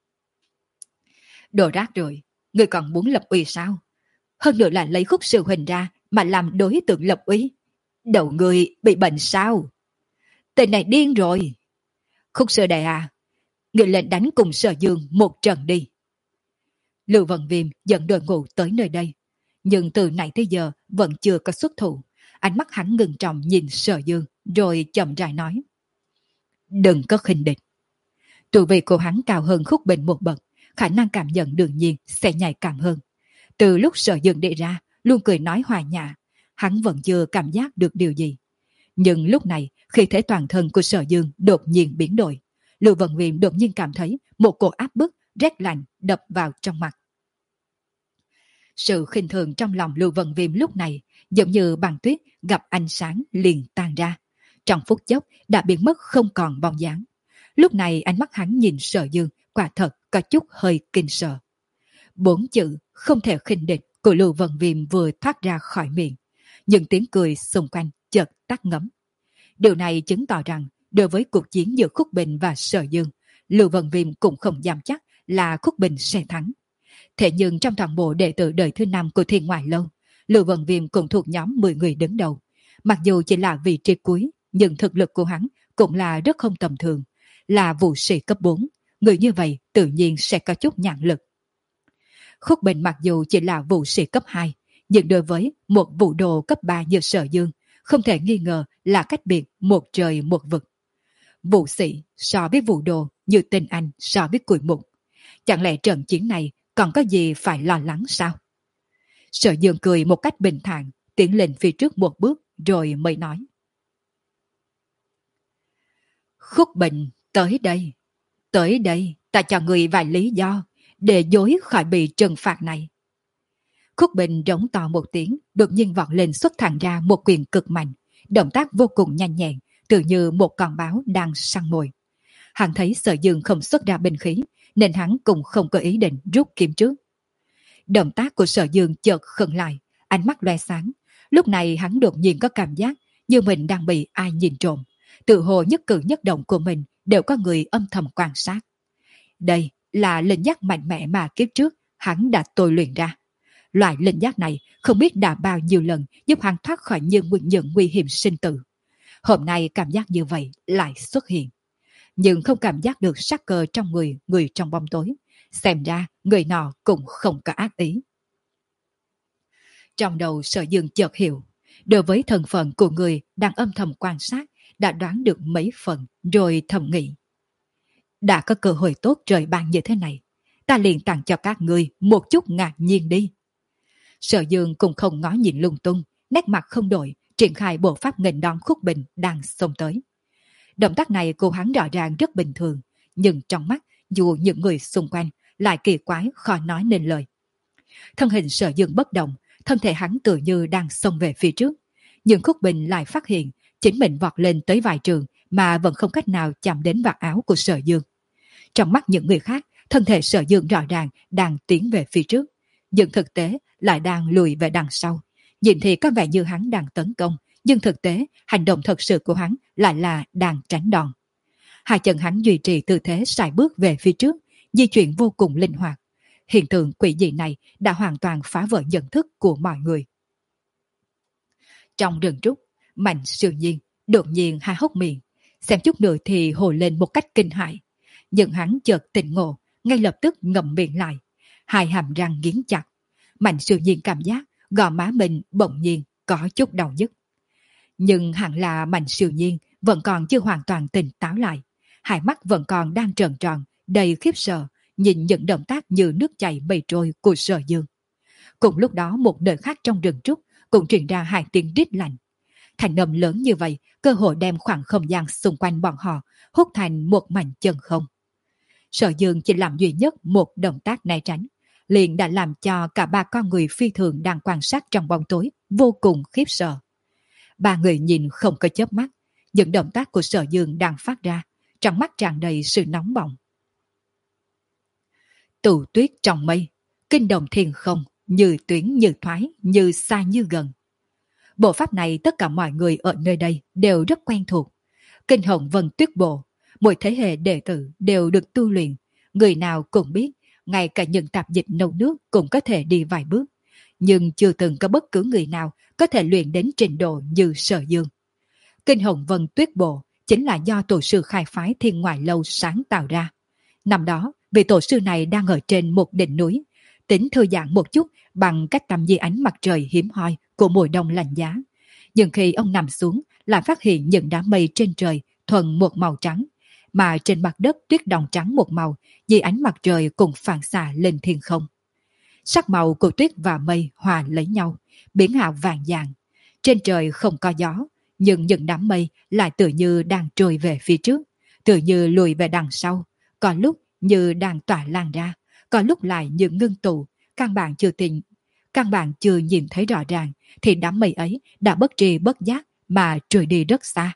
Đồ rác rồi, người còn muốn lập uy sao? Hơn nữa là lấy Khúc sư huynh ra mà làm đối tượng lập uy. Đầu người bị bệnh sao? Tên này điên rồi. Khúc sư đệ à, người lên đánh cùng Sở Dương một trận đi. Lưu Vân Viêm dẫn đội ngũ tới nơi đây, nhưng từ nãy tới giờ vẫn chưa có xuất thủ. Ánh mắt hắn ngừng trọng nhìn Sở Dương, rồi chậm rãi nói. Đừng có khinh địch. Tu vi của hắn cao hơn Khúc Bình một bậc, khả năng cảm nhận đương nhiên sẽ nhạy cảm hơn. Từ lúc Sở Dương đi ra, luôn cười nói hòa nhã, hắn vẫn chưa cảm giác được điều gì. Nhưng lúc này, khi thấy toàn thân của Sở Dương đột nhiên biến đổi, Lưu Vân Viêm đột nhiên cảm thấy một cổ áp bức, rét lạnh đập vào trong mặt. Sự khinh thường trong lòng Lưu Vân Viêm lúc này giống như băng tuyết gặp ánh sáng liền tan ra. Trong phút chốc đã biến mất không còn bóng dáng. Lúc này ánh mắt hắn nhìn Sở Dương quả thật có chút hơi kinh sợ. Bốn chữ không thể khinh địch của Lưu Vân Viêm vừa thoát ra khỏi miệng. Những tiếng cười xung quanh chợt tắt ngấm. Điều này chứng tỏ rằng đối với cuộc chiến giữa Khúc Bình và Sở Dương, Lưu Vân Viêm cũng không dám chắc là Khúc Bình sẽ thắng. Thế nhưng trong toàn bộ đệ tử đời thứ năm của Thiên Ngoại Lâu, Lưu Vân Viêm cũng thuộc nhóm mười người đứng đầu. Mặc dù chỉ là vị trí cuối, nhưng thực lực của hắn cũng là rất không tầm thường. Là vũ sĩ cấp bốn, người như vậy tự nhiên sẽ có chút nhãn lực. Khúc Bình mặc dù chỉ là vũ sĩ cấp hai, nhưng đối với một vũ đồ cấp ba như Sở Dương, không thể nghi ngờ là cách biệt một trời một vực. Vũ sĩ so với vũ đồ như tên anh so với cùi mục. Chẳng lẽ trận chiến này còn có gì phải lo lắng sao? Sở Dương cười một cách bình thản, tiến lên phía trước một bước rồi mới nói. Khúc Bình, tới đây. Tới đây, ta cho người vài lý do để dối khỏi bị trừng phạt này. Khúc Bình rống to một tiếng, đột nhiên vọt lên xuất thẳng ra một quyền cực mạnh, động tác vô cùng nhanh nhẹn, tự như một con báo đang săn mồi. Hắn thấy Sở Dương không xuất ra binh khí, nên hắn cũng không có ý định rút kiếm trước. Động tác của Sở Dương chợt khựng lại, ánh mắt loe sáng. Lúc này hắn đột nhiên có cảm giác như mình đang bị ai nhìn trộm. Tự hồ nhất cử nhất động của mình đều có người âm thầm quan sát. Đây là linh giác mạnh mẽ mà kiếp trước hắn đã tôi luyện ra. Loại linh giác này không biết đã bao nhiêu lần giúp hắn thoát khỏi những nguyên nhân nguy hiểm sinh tử. Hôm nay cảm giác như vậy lại xuất hiện. Nhưng không cảm giác được sắc cơ trong người người trong bóng tối. Xem ra người nọ cũng không có ác ý. Trong đầu Sở Dương chợt hiểu, đối với thân phận của người đang âm thầm quan sát, đã đoán được mấy phần rồi thầm nghĩ. Đã có cơ hội tốt trời ban như thế này, ta liền tặng cho các ngươi một chút ngạc nhiên đi. Sở Dương cũng không ngó nhìn lung tung, nét mặt không đổi, triển khai bộ pháp nghênh đón Khúc Bình đang xông tới. Động tác này của hắn rõ ràng rất bình thường, nhưng trong mắt dù những người xung quanh lại kỳ quái khó nói nên lời. Thân hình Sở Dương bất động, thân thể hắn tự như đang xông về phía trước, nhưng Khúc Bình lại phát hiện chính mình vọt lên tới vài trường mà vẫn không cách nào chạm đến vạt áo của Sở Dương. Trong mắt những người khác, thân thể Sở Dương rõ ràng đang tiến về phía trước, nhưng thực tế lại đang lùi về đằng sau. Nhìn thì có vẻ như hắn đang tấn công, nhưng thực tế hành động thật sự của hắn lại là đang tránh đòn. Hai chân hắn duy trì tư thế sải bước về phía trước, di chuyển vô cùng linh hoạt. Hiện tượng quỷ dị này đã hoàn toàn phá vỡ nhận thức của mọi người. Trong rừng trúc, Mạnh Siêu Nhiên đột nhiên há hốc miệng, xem chút nữa thì hồ lên một cách kinh hãi. Nhưng hắn chợt tỉnh ngộ, ngay lập tức ngậm miệng lại, hai hàm răng nghiến chặt. Mạnh Siêu Nhiên cảm giác gò má mình bỗng nhiên có chút đau nhức. Nhưng hẳn là Mạnh Siêu Nhiên vẫn còn chưa hoàn toàn tỉnh táo lại, hai mắt vẫn còn đang trợn tròn, đầy khiếp sợ, nhìn những động tác như nước chảy mây trôi của Sở Dương. Cùng lúc đó một nơi khác trong rừng trúc cũng truyền ra hai tiếng rít lạnh. Thành âm lớn như vậy, cơ hội đem khoảng không gian xung quanh bọn họ hút thành một mảnh chân không. Sở Dương chỉ làm duy nhất một động tác né tránh, liền đã làm cho cả ba con người phi thường đang quan sát trong bóng tối vô cùng khiếp sợ. Ba người nhìn không có chớp mắt, những động tác của Sở Dương đang phát ra, trong mắt tràn đầy sự nóng bỏng. Tụ tuyết trong mây, kinh động thiên không, như tuyến như thoái, như xa như gần. Bộ pháp này tất cả mọi người ở nơi đây đều rất quen thuộc. Kinh Hồng Vân Tuyết Bộ, mỗi thế hệ đệ tử đều được tu luyện, người nào cũng biết, ngay cả những tạp dịch nấu nước cũng có thể đi vài bước. Nhưng chưa từng có bất cứ người nào có thể luyện đến trình độ như Sở Dương. Kinh Hồng Vân Tuyết Bộ chính là do tổ sư khai phái Thiên Ngoại Lâu sáng tạo ra. Năm đó, vị tổ sư này đang ở trên một đỉnh núi, tính thư giãn một chút bằng cách tầm dưới ánh mặt trời hiếm hoi của mùa đông lạnh giá. Nhưng khi ông nằm xuống, lại phát hiện những đám mây trên trời thuần một màu trắng, mà trên mặt đất tuyết đồng trắng một màu, vì ánh mặt trời cùng phản xạ lên thiên không. Sắc màu của tuyết và mây hòa lấy nhau, biến ảo vàng vàng. Trên trời không có gió, nhưng những đám mây lại tự như đang trôi về phía trước, tự như lùi về đằng sau, có lúc như đang tỏa lan ra, có lúc lại như ngưng tụ, căn bản chưa tình, căn bản chưa nhìn thấy rõ ràng, thì đám mây ấy đã bất tri bất giác mà trôi đi rất xa.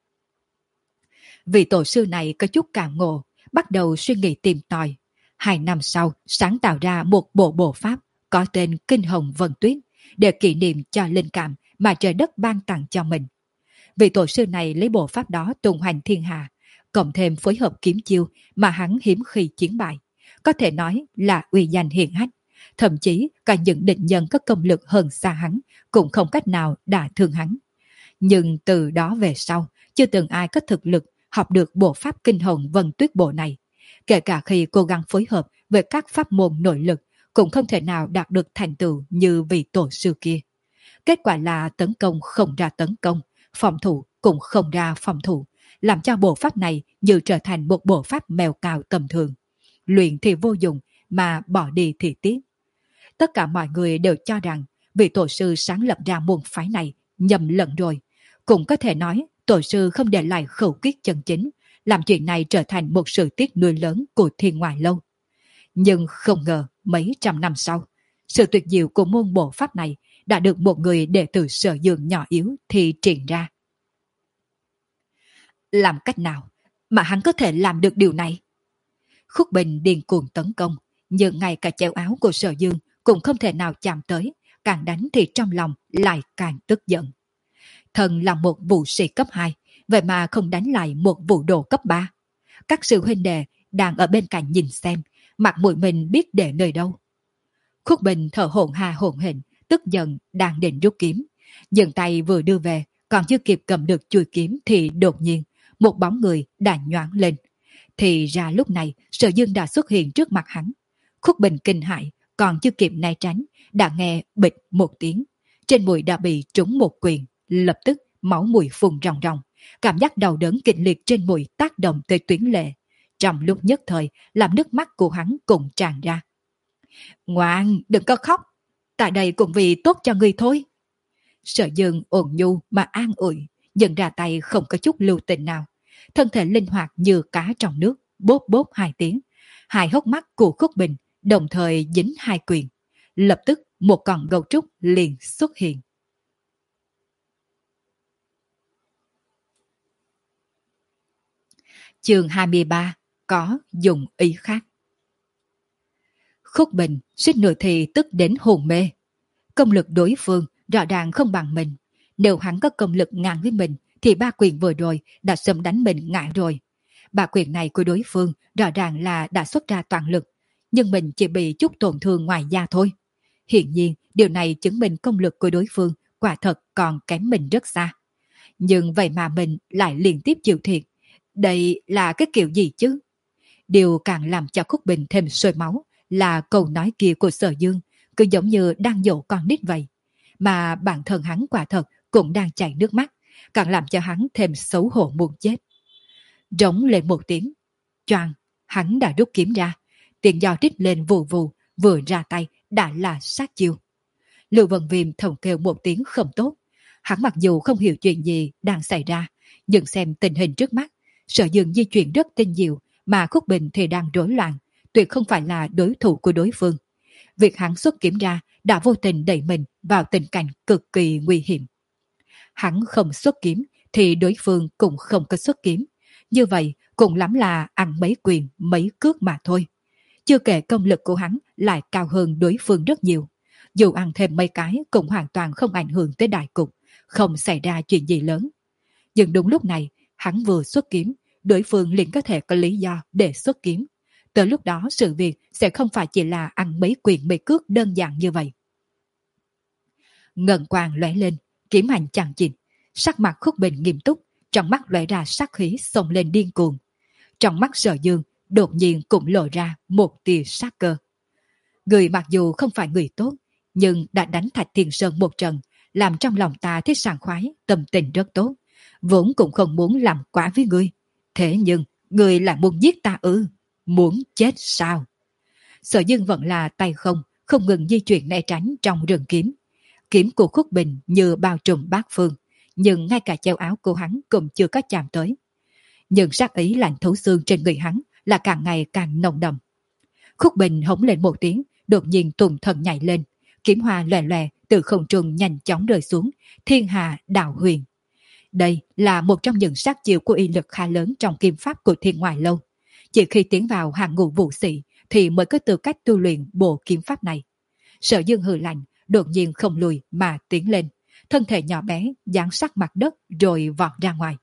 Vị tổ sư này có chút cảm ngộ, bắt đầu suy nghĩ tìm tòi. Hai năm sau, sáng tạo ra một bộ bộ pháp có tên Kinh Hồng Vân Tuyết, để kỷ niệm cho linh cảm mà trời đất ban tặng cho mình. Vị tổ sư này lấy bộ pháp đó tung hoành thiên hạ, cộng thêm phối hợp kiếm chiêu mà hắn hiếm khi chiến bại, có thể nói là uy danh hiển hách. Thậm chí cả những địch nhân có công lực hơn xa hắn cũng không cách nào đả thương hắn. Nhưng từ đó về sau, chưa từng ai có thực lực học được bộ pháp Kinh Hồng Vân Tuyết Bộ này. Kể cả khi cố gắng phối hợp với các pháp môn nội lực, cũng không thể nào đạt được thành tựu như vị tổ sư kia. Kết quả là tấn công không ra tấn công, phòng thủ cũng không ra phòng thủ, làm cho bộ pháp này như trở thành một bộ pháp mèo cào tầm thường. Luyện thì vô dụng, mà bỏ đi thì tiếc. Tất cả mọi người đều cho rằng vị tổ sư sáng lập ra môn phái này nhầm lẫn rồi. Cũng có thể nói tổ sư không để lại khẩu quyết chân chính, làm chuyện này trở thành một sự tiếc nuối lớn của Thiên Ngoại Lâu. Nhưng không ngờ mấy trăm năm sau, sự tuyệt diệu của môn bộ pháp này đã được một người đệ tử Sở Dương nhỏ yếu thì triển ra. Làm cách nào mà hắn có thể làm được điều này? Khúc Bình điên cuồng tấn công, nhưng ngay cả chéo áo của Sở Dương cũng không thể nào chạm tới, càng đánh thì trong lòng lại càng tức giận. Thần là một vũ sĩ cấp hai, vậy mà không đánh lại một vũ đồ cấp ba. Các sư huynh đệ đang ở bên cạnh nhìn xem, mặt mũi mình biết để nơi đâu. Khúc Bình thở hổn hà hổn hển, tức giận đang định rút kiếm. Dừng tay vừa đưa về, còn chưa kịp cầm được chuôi kiếm thì đột nhiên một bóng người đã nhoáng lên. Thì ra lúc này Sở Dương đã xuất hiện trước mặt hắn. Khúc Bình kinh hãi, còn chưa kịp né tránh, đã nghe bịch một tiếng. Trên mũi đã bị trúng một quyền, lập tức máu mũi phun ròng ròng. Cảm giác đau đớn kịch liệt trên mũi tác động tới tuyến lệ. Trong lúc nhất thời, làm nước mắt của hắn cũng tràn ra. Ngoan, đừng có khóc. Tại đây cũng vì tốt cho ngươi thôi. Sở Dương ôn nhu mà an ủi, nhưng ra tay không có chút lưu tình nào. Thân thể linh hoạt như cá trong nước, bốp bốp hai tiếng. Hai hốc mắt của Khúc Bình đồng thời dính hai quyền. Lập tức một con gấu trúc liền xuất hiện. Chương hai mươi ba, có dùng ý khác. Khúc Bình suýt nữa thì tức đến hồn mê. Công lực đối phương rõ ràng không bằng mình. Nếu hắn có công lực ngang với mình thì ba quyền vừa rồi đã sớm đánh mình ngã rồi. Ba quyền này của đối phương rõ ràng là đã xuất ra toàn lực, nhưng mình chỉ bị chút tổn thương ngoài da thôi. Hiển nhiên điều này chứng minh công lực của đối phương quả thật còn kém mình rất xa. Nhưng vậy mà mình lại liên tiếp chịu thiệt. Đây là cái kiểu gì chứ? Điều càng làm cho Khúc Bình thêm sôi máu là câu nói kia của Sở Dương, cứ giống như đang dỗ con nít vậy. Mà bản thân hắn quả thật cũng đang chảy nước mắt, càng làm cho hắn thêm xấu hổ muốn chết. Rống lên một tiếng, choàng, hắn đã rút kiếm ra, tiếng gió rít lên vù vù, vừa ra tay đã là sát chiêu. Lưu Vân Viêm thầm kêu một tiếng không tốt. Hắn mặc dù không hiểu chuyện gì đang xảy ra, nhưng xem tình hình trước mắt, Sở Dương di chuyển rất tinh diệu, mà Khúc Bình thì đang rối loạn, tuyệt không phải là đối thủ của đối phương. Việc hắn xuất kiếm ra đã vô tình đẩy mình vào tình cảnh cực kỳ nguy hiểm. Hắn không xuất kiếm thì đối phương cũng không có xuất kiếm. Như vậy cũng lắm là ăn mấy quyền mấy cước mà thôi. Chưa kể công lực của hắn lại cao hơn đối phương rất nhiều. Dù ăn thêm mấy cái cũng hoàn toàn không ảnh hưởng tới đại cục, không xảy ra chuyện gì lớn. Nhưng đúng lúc này, hắn vừa xuất kiếm, đối phương liền có thể có lý do để xuất kiếm. Tới lúc đó sự việc sẽ không phải chỉ là ăn mấy quyền mấy cước đơn giản như vậy. Ngân quang lóe lên, kiếm hành chẳng chịt, sắc mặt Khúc Bình nghiêm túc, trong mắt lóe ra sát khí xông lên điên cuồng. Trong mắt Sở Dương đột nhiên cũng lộ ra một tia sát cơ. Người mặc dù không phải người tốt, nhưng đã đánh Thạch Thiên Sơn một trận, làm trong lòng ta thấy sảng khoái, tâm tình rất tốt. Vốn cũng không muốn làm quả với ngươi. Thế nhưng, ngươi lại muốn giết ta ư? Muốn chết sao? Sở Dương vẫn là tay không, không ngừng di chuyển né tránh trong rừng kiếm. Kiếm của Khúc Bình như bao trùm bát phương, nhưng ngay cả treo áo của hắn cũng chưa có chạm tới. Nhưng sát ý lạnh thấu xương trên người hắn là càng ngày càng nồng đậm. Khúc Bình hống lên một tiếng, đột nhiên tuần thần nhảy lên, kiếm hoa lòe lòe từ không trung nhanh chóng rơi xuống, thiên hà đạo huyền. Đây là một trong những sát chiêu của y lực khá lớn trong kiếm pháp của Thiên Ngoại Lâu. Chỉ khi tiến vào hàng ngũ vũ sĩ thì mới có tư cách tu luyện bộ kiếm pháp này. Sở Dương hừ lạnh, đột nhiên không lùi mà tiến lên, thân thể nhỏ bé giáng sát mặt đất rồi vọt ra ngoài.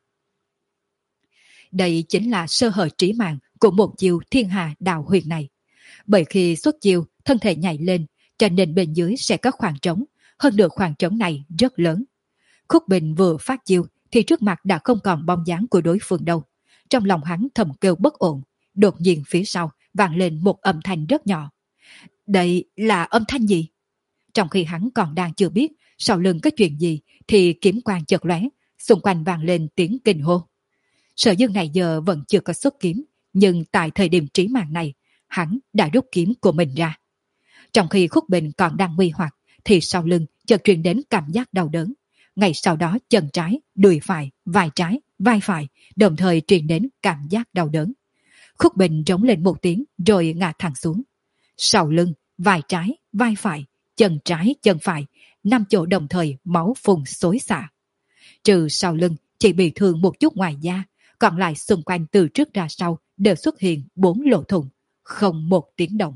Đây chính là sơ hở trí mạng của một chiêu thiên hà đạo huyền này. Bởi khi xuất chiêu, thân thể nhảy lên, cho nên bên dưới sẽ có khoảng trống, hơn nữa khoảng trống này rất lớn. Khúc Bình vừa phát chiêu thì trước mặt đã không còn bóng dáng của đối phương đâu. Trong lòng hắn thầm kêu bất ổn, đột nhiên phía sau vang lên một âm thanh rất nhỏ. Đây là âm thanh gì? Trong khi hắn còn đang chưa biết sau lưng có chuyện gì thì kiếm quang chợt lóe, xung quanh vang lên tiếng kinh hô. Sở Dương này giờ vẫn chưa có xuất kiếm, nhưng tại thời điểm trí mạng này, hắn đã rút kiếm của mình ra. Trong khi Khúc Bình còn đang nguy hoặc, thì sau lưng chợt truyền đến cảm giác đau đớn. Ngay sau đó chân trái, đùi phải, vai trái, vai phải, đồng thời truyền đến cảm giác đau đớn. Khúc Bình rống lên một tiếng rồi ngã thẳng xuống. Sau lưng, vai trái, vai phải, chân trái, chân phải, năm chỗ đồng thời máu phun xối xả. Trừ sau lưng chỉ bị thương một chút ngoài da, còn lại xung quanh từ trước ra sau đều xuất hiện bốn lỗ thủng, không một tiếng động.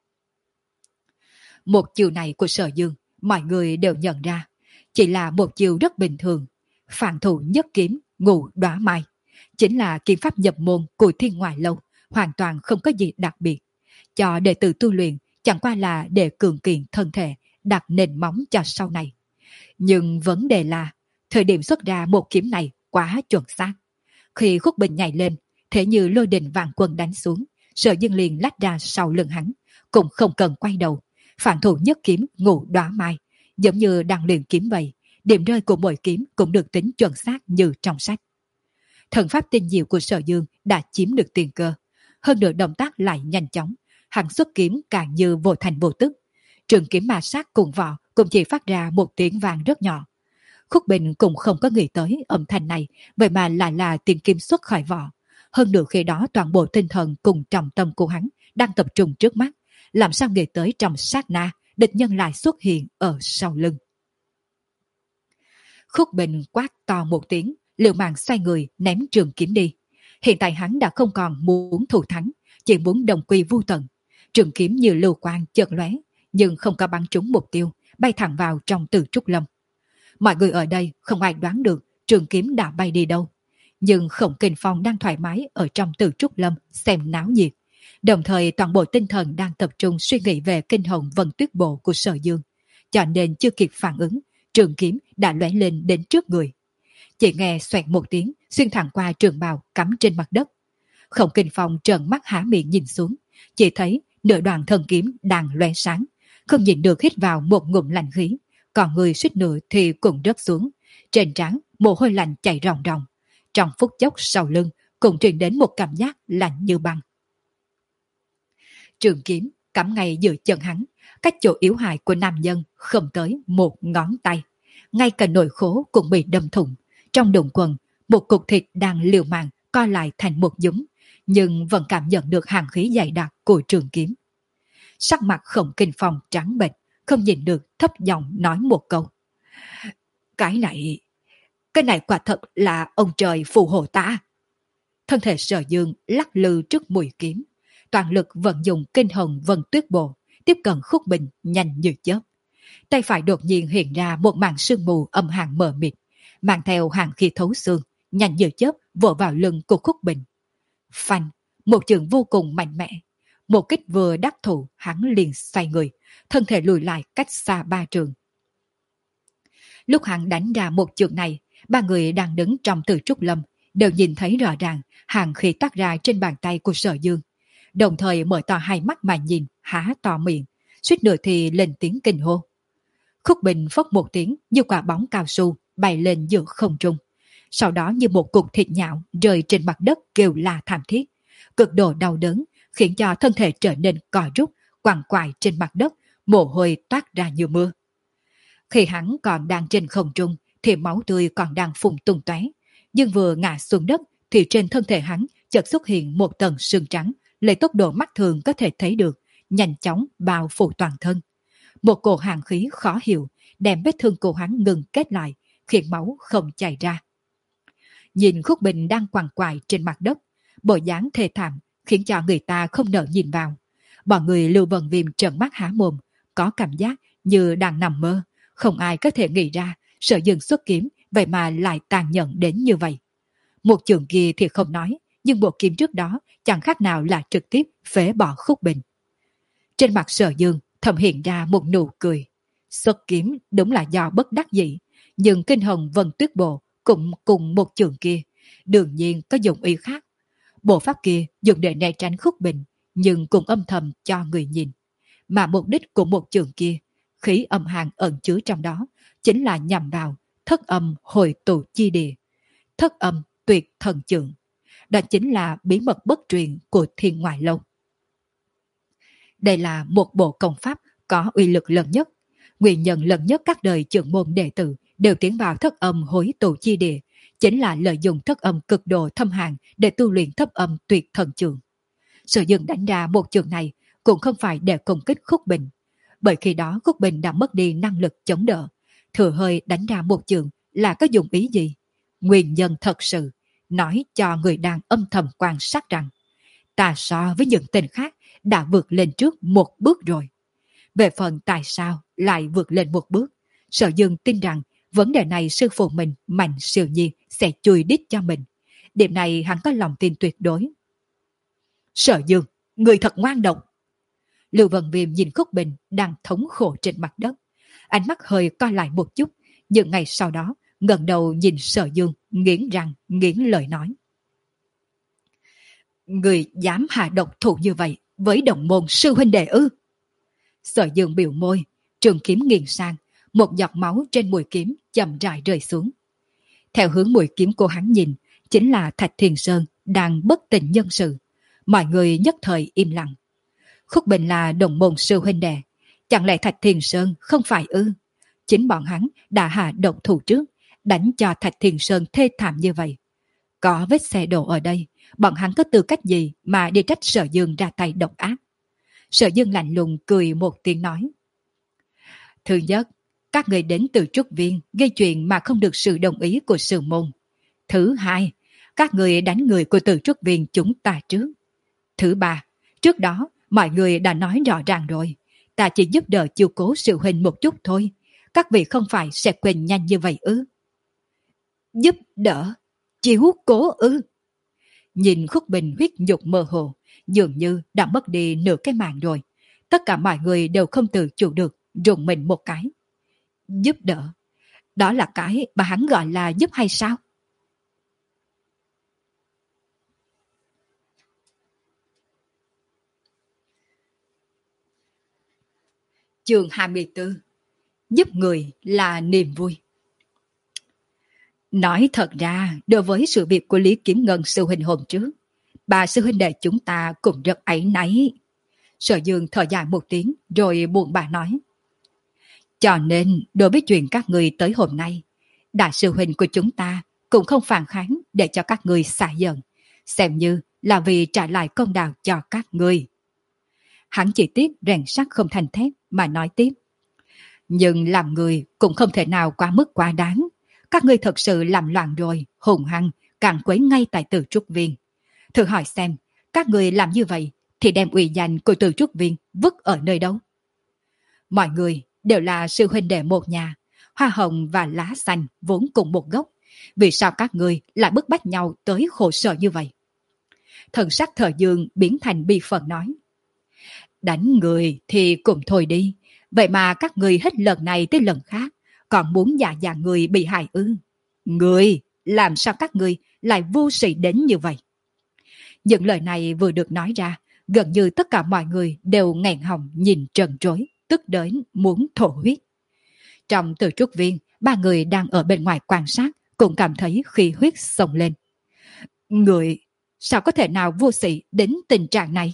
Một chiều này của Sở Dương, mọi người đều nhận ra, chỉ là một chiều rất bình thường. Phản thủ nhất kiếm, ngũ đóa mai, chính là kiếm pháp nhập môn của Thiên Ngoại Lâu, hoàn toàn không có gì đặc biệt. Cho đệ tử tu luyện chẳng qua là để cường kiện thân thể, đặt nền móng cho sau này. Nhưng vấn đề là, thời điểm xuất ra một kiếm này quá chuẩn xác. Khi Khúc Bình nhảy lên, thế như lôi đình vạn quân đánh xuống, Sở Dương liền lách ra sau lưng hắn, cũng không cần quay đầu. Phản thủ nhất kiếm ngũ đóa mai, giống như đang luyện kiếm vậy, điểm rơi của mỗi kiếm cũng được tính chuẩn xác như trong sách. Thần pháp tinh diệu của Sở Dương đã chiếm được tiền cơ, hơn nữa động tác lại nhanh chóng, hắn xuất kiếm càng như vô thành vô tức. Trường kiếm ma sát cùng vỏ cũng chỉ phát ra một tiếng vang rất nhỏ. Khúc Bình cũng không có nghĩ tới âm thanh này, vậy mà lại là tiếng kim xuất khỏi vỏ. Hơn nữa khi đó toàn bộ tinh thần cùng trọng tâm của hắn đang tập trung trước mắt, làm sao nghĩ tới trong sát na địch nhân lại xuất hiện ở sau lưng. Khúc Bình quát to một tiếng, liều mạng xoay người ném trường kiếm đi. Hiện tại hắn đã không còn muốn thủ thắng, chỉ muốn đồng quy vu tận. Trường kiếm như lưu quang chợt lóe, nhưng không có bắn trúng mục tiêu, bay thẳng vào trong Từ Trúc Lâm. Mọi người ở đây không ai đoán được trường kiếm đã bay đi đâu. Nhưng Khổng Kình Phong đang thoải mái ở trong Từ Trúc Lâm xem náo nhiệt. Đồng thời toàn bộ tinh thần đang tập trung suy nghĩ về kinh hồng vân tuyết bộ của Sở Dương. Cho nên chưa kịp phản ứng, trường kiếm đã lóe lên đến trước người. Chỉ nghe xoẹt một tiếng, xuyên thẳng qua trường bào cắm trên mặt đất. Khổng Kình Phong trợn mắt há miệng nhìn xuống, chỉ thấy nửa đoạn thần kiếm đang lóe sáng, không nhìn được hít vào một ngụm lạnh khí, còn người suýt nữa thì cũng rớt xuống. Trên trán mồ hôi lạnh chảy ròng ròng, trong phút chốc sau lưng cũng truyền đến một cảm giác lạnh như băng. Trường kiếm cắm ngay giữa chân hắn, cách chỗ yếu hại của nam nhân không tới một ngón tay. Ngay cả nội khố cũng bị đâm thủng. Trong đụng quần, một cục thịt đang liều mạng co lại thành một nhúm, nhưng vẫn cảm nhận được hàn khí dày đặc của trường kiếm. Sắc mặt Khổng Kình Phong trắng bệch, không nhìn được thấp giọng nói một câu. Cái này, cái này quả thật là ông trời phù hộ ta. Thân thể Sở Dương lắc lư trước mũi kiếm, toàn lực vận dụng kinh hồng vân tuyết bộ, tiếp cận Khúc Bình nhanh như chớp. Tay phải đột nhiên hiện ra một màn sương mù âm hàn mờ mịt, mang theo hàn khí thấu xương, nhanh như chớp vỗ vào lưng của Khúc Bình. Phanh, một trường vô cùng mạnh mẽ. Một kích vừa đắc thủ, hắn liền xoay người, thân thể lùi lại cách xa ba trường. Lúc hắn đánh ra một trường này, ba người đang đứng trong Từ Trúc Lâm đều nhìn thấy rõ ràng hàn khí toát ra trên bàn tay của Sở Dương, đồng thời mở to hai mắt mà nhìn, há to miệng, suýt nữa thì lên tiếng kinh hô. Khúc Bình phốc một tiếng như quả bóng cao su bay lên giữa không trung, sau đó như một cục thịt nhão rơi trên mặt đất kêu la thảm thiết, cực độ đau đớn khiến cho thân thể trở nên co rút, quằn quại trên mặt đất, mồ hôi toát ra như mưa. Khi hắn còn đang trên không trung thì máu tươi còn đang phun tung tóe, nhưng vừa ngã xuống đất thì trên thân thể hắn chợt xuất hiện một tầng sương trắng, lấy tốc độ mắt thường có thể thấy được, nhanh chóng bao phủ toàn thân. Một cổ hàn khí khó hiểu đem vết thương của hắn ngừng kết lại, khiến máu không chảy ra. Nhìn Khúc Bình đang quằn quại trên mặt đất, bộ dáng thê thảm khiến cho người ta không nỡ nhìn vào. Bọn người Lưu Vân Viêm trợn mắt há mồm, có cảm giác như đang nằm mơ. Không ai có thể nghĩ ra Sở Dương xuất kiếm vậy mà lại tàn nhẫn đến như vậy. Một trường kia thì không nói, nhưng bộ kiếm trước đó chẳng khác nào là trực tiếp phế bỏ Khúc Bình. Trên mặt Sở Dương thầm hiện ra một nụ cười. Xuất kiếm đúng là do bất đắc dĩ, nhưng kinh hồng vân tuyết bộ cũng cùng một trường kia, đương nhiên có dụng ý khác. Bộ pháp kia dùng để né tránh Khúc Bình, nhưng cũng âm thầm cho người nhìn. Mà mục đích của một trường kia, khí âm hàn ẩn chứa trong đó, chính là nhằm vào thất âm hồi tụ chi địa. Thất âm tuyệt thần trường, đó chính là bí mật bất truyền của Thiên Ngoại Lâu. Đây là một bộ công pháp có uy lực lớn nhất. Nguyên nhân lớn nhất các đời trưởng môn đệ tử đều tiến vào thất âm hối tụ chi địa, chính là lợi dụng thất âm cực độ thâm hàn để tu luyện thất âm tuyệt thần trường. Sở dừng đánh ra một trường này cũng không phải để công kích Khúc Bình, bởi khi đó Khúc Bình đã mất đi năng lực chống đỡ. Thừa hơi đánh ra một trường là có dụng ý gì? Nguyên nhân thật sự nói cho người đang âm thầm quan sát rằng ta so với những tên khác đã vượt lên trước một bước rồi. Về phần tại sao lại vượt lên một bước, Sở Dương tin rằng vấn đề này sư phụ mình Mạnh Siêu Nhiên sẽ chui đít cho mình. Điểm này hắn có lòng tin tuyệt đối. Sở Dương, người thật ngoan độc. Lưu Vân Viêm nhìn Khúc Bình đang thống khổ trên mặt đất, ánh mắt hơi co lại một chút, nhưng ngày sau đó ngẩng đầu nhìn Sở Dương, nghiến răng nghiến lời nói: người dám hạ độc thủ như vậy với đồng môn sư huynh đệ ư? Sở Dương biểu môi, trường kiếm nghiêng sang, một giọt máu trên mũi kiếm chậm rãi rơi xuống. Theo hướng mũi kiếm của hắn nhìn, chính là Thạch Thiền Sơn đang bất tỉnh nhân sự. Mọi người nhất thời im lặng. Khúc Bình là đồng môn sư huynh đệ, chẳng lẽ Thạch Thiền Sơn không phải ư? Chính bọn hắn đã hạ độc thủ trước, đánh cho Thạch Thiền Sơn thê thảm như vậy. Có vết xe đổ ở đây, bọn hắn có tư cách gì mà đi trách Sở Dương ra tay độc ác? Sở Dương lạnh lùng cười một tiếng nói: thứ nhất, các người đến từ Trúc Viên gây chuyện mà không được sự đồng ý của sư môn. Thứ hai, các người đánh người của từ Trúc Viên chúng ta trước. Thứ ba, trước đó mọi người đã nói rõ ràng rồi, ta chỉ giúp đỡ chiếu cố sự huynh một chút thôi, các vị không phải sẽ quên nhanh như vậy ư? Giúp đỡ chiếu cố ư? Nhìn Khúc Bình huyết nhục mơ hồ, dường như đã mất đi nửa cái mạng rồi. Tất cả mọi người đều không tự chủ được rùng mình một cái. Giúp đỡ, đó là cái mà hắn gọi là giúp hay sao? Chương hai mươi tư. Giúp người là niềm vui. Nói thật ra, đối với sự việc của Lý Kiếm Ngân sư huynh hôm trước, bà sư huynh đệ chúng ta cũng rất áy náy. Sở Dương thở dài một tiếng rồi buồn bã nói: cho nên đối với chuyện các người tới hôm nay, đại sư huynh của chúng ta cũng không phản kháng để cho các người xả giận, xem như là vì trả lại công đạo cho các người. Hắn chỉ tiếc rèn sắt không thành thép mà nói tiếp: nhưng làm người cũng không thể nào quá mức quá đáng. Các ngươi thật sự làm loạn rồi, hùng hăng, càng quấy ngay tại Từ Trúc Viên. Thử hỏi xem, các người làm như vậy thì đem uy danh của Từ Trúc Viên vứt ở nơi đâu? Mọi người đều là sư huynh đệ một nhà, hoa hồng và lá xanh vốn cùng một gốc. Vì sao các người lại bức bách nhau tới khổ sở như vậy? Thần sắc Thờ Dương biến thành bi phận nói: đánh người thì cũng thôi đi, vậy mà các người hết lần này tới lần khác còn muốn dạ dạ người bị hại ư? Người, làm sao các người lại vô sĩ đến như vậy? Những lời này vừa được nói ra, gần như tất cả mọi người đều nghẹn họng nhìn trần trối, tức đến muốn thổ huyết. Trong Từ Trúc Viên, ba người đang ở bên ngoài quan sát cũng cảm thấy khí huyết xông lên. Người, sao có thể nào vô sĩ đến tình trạng này?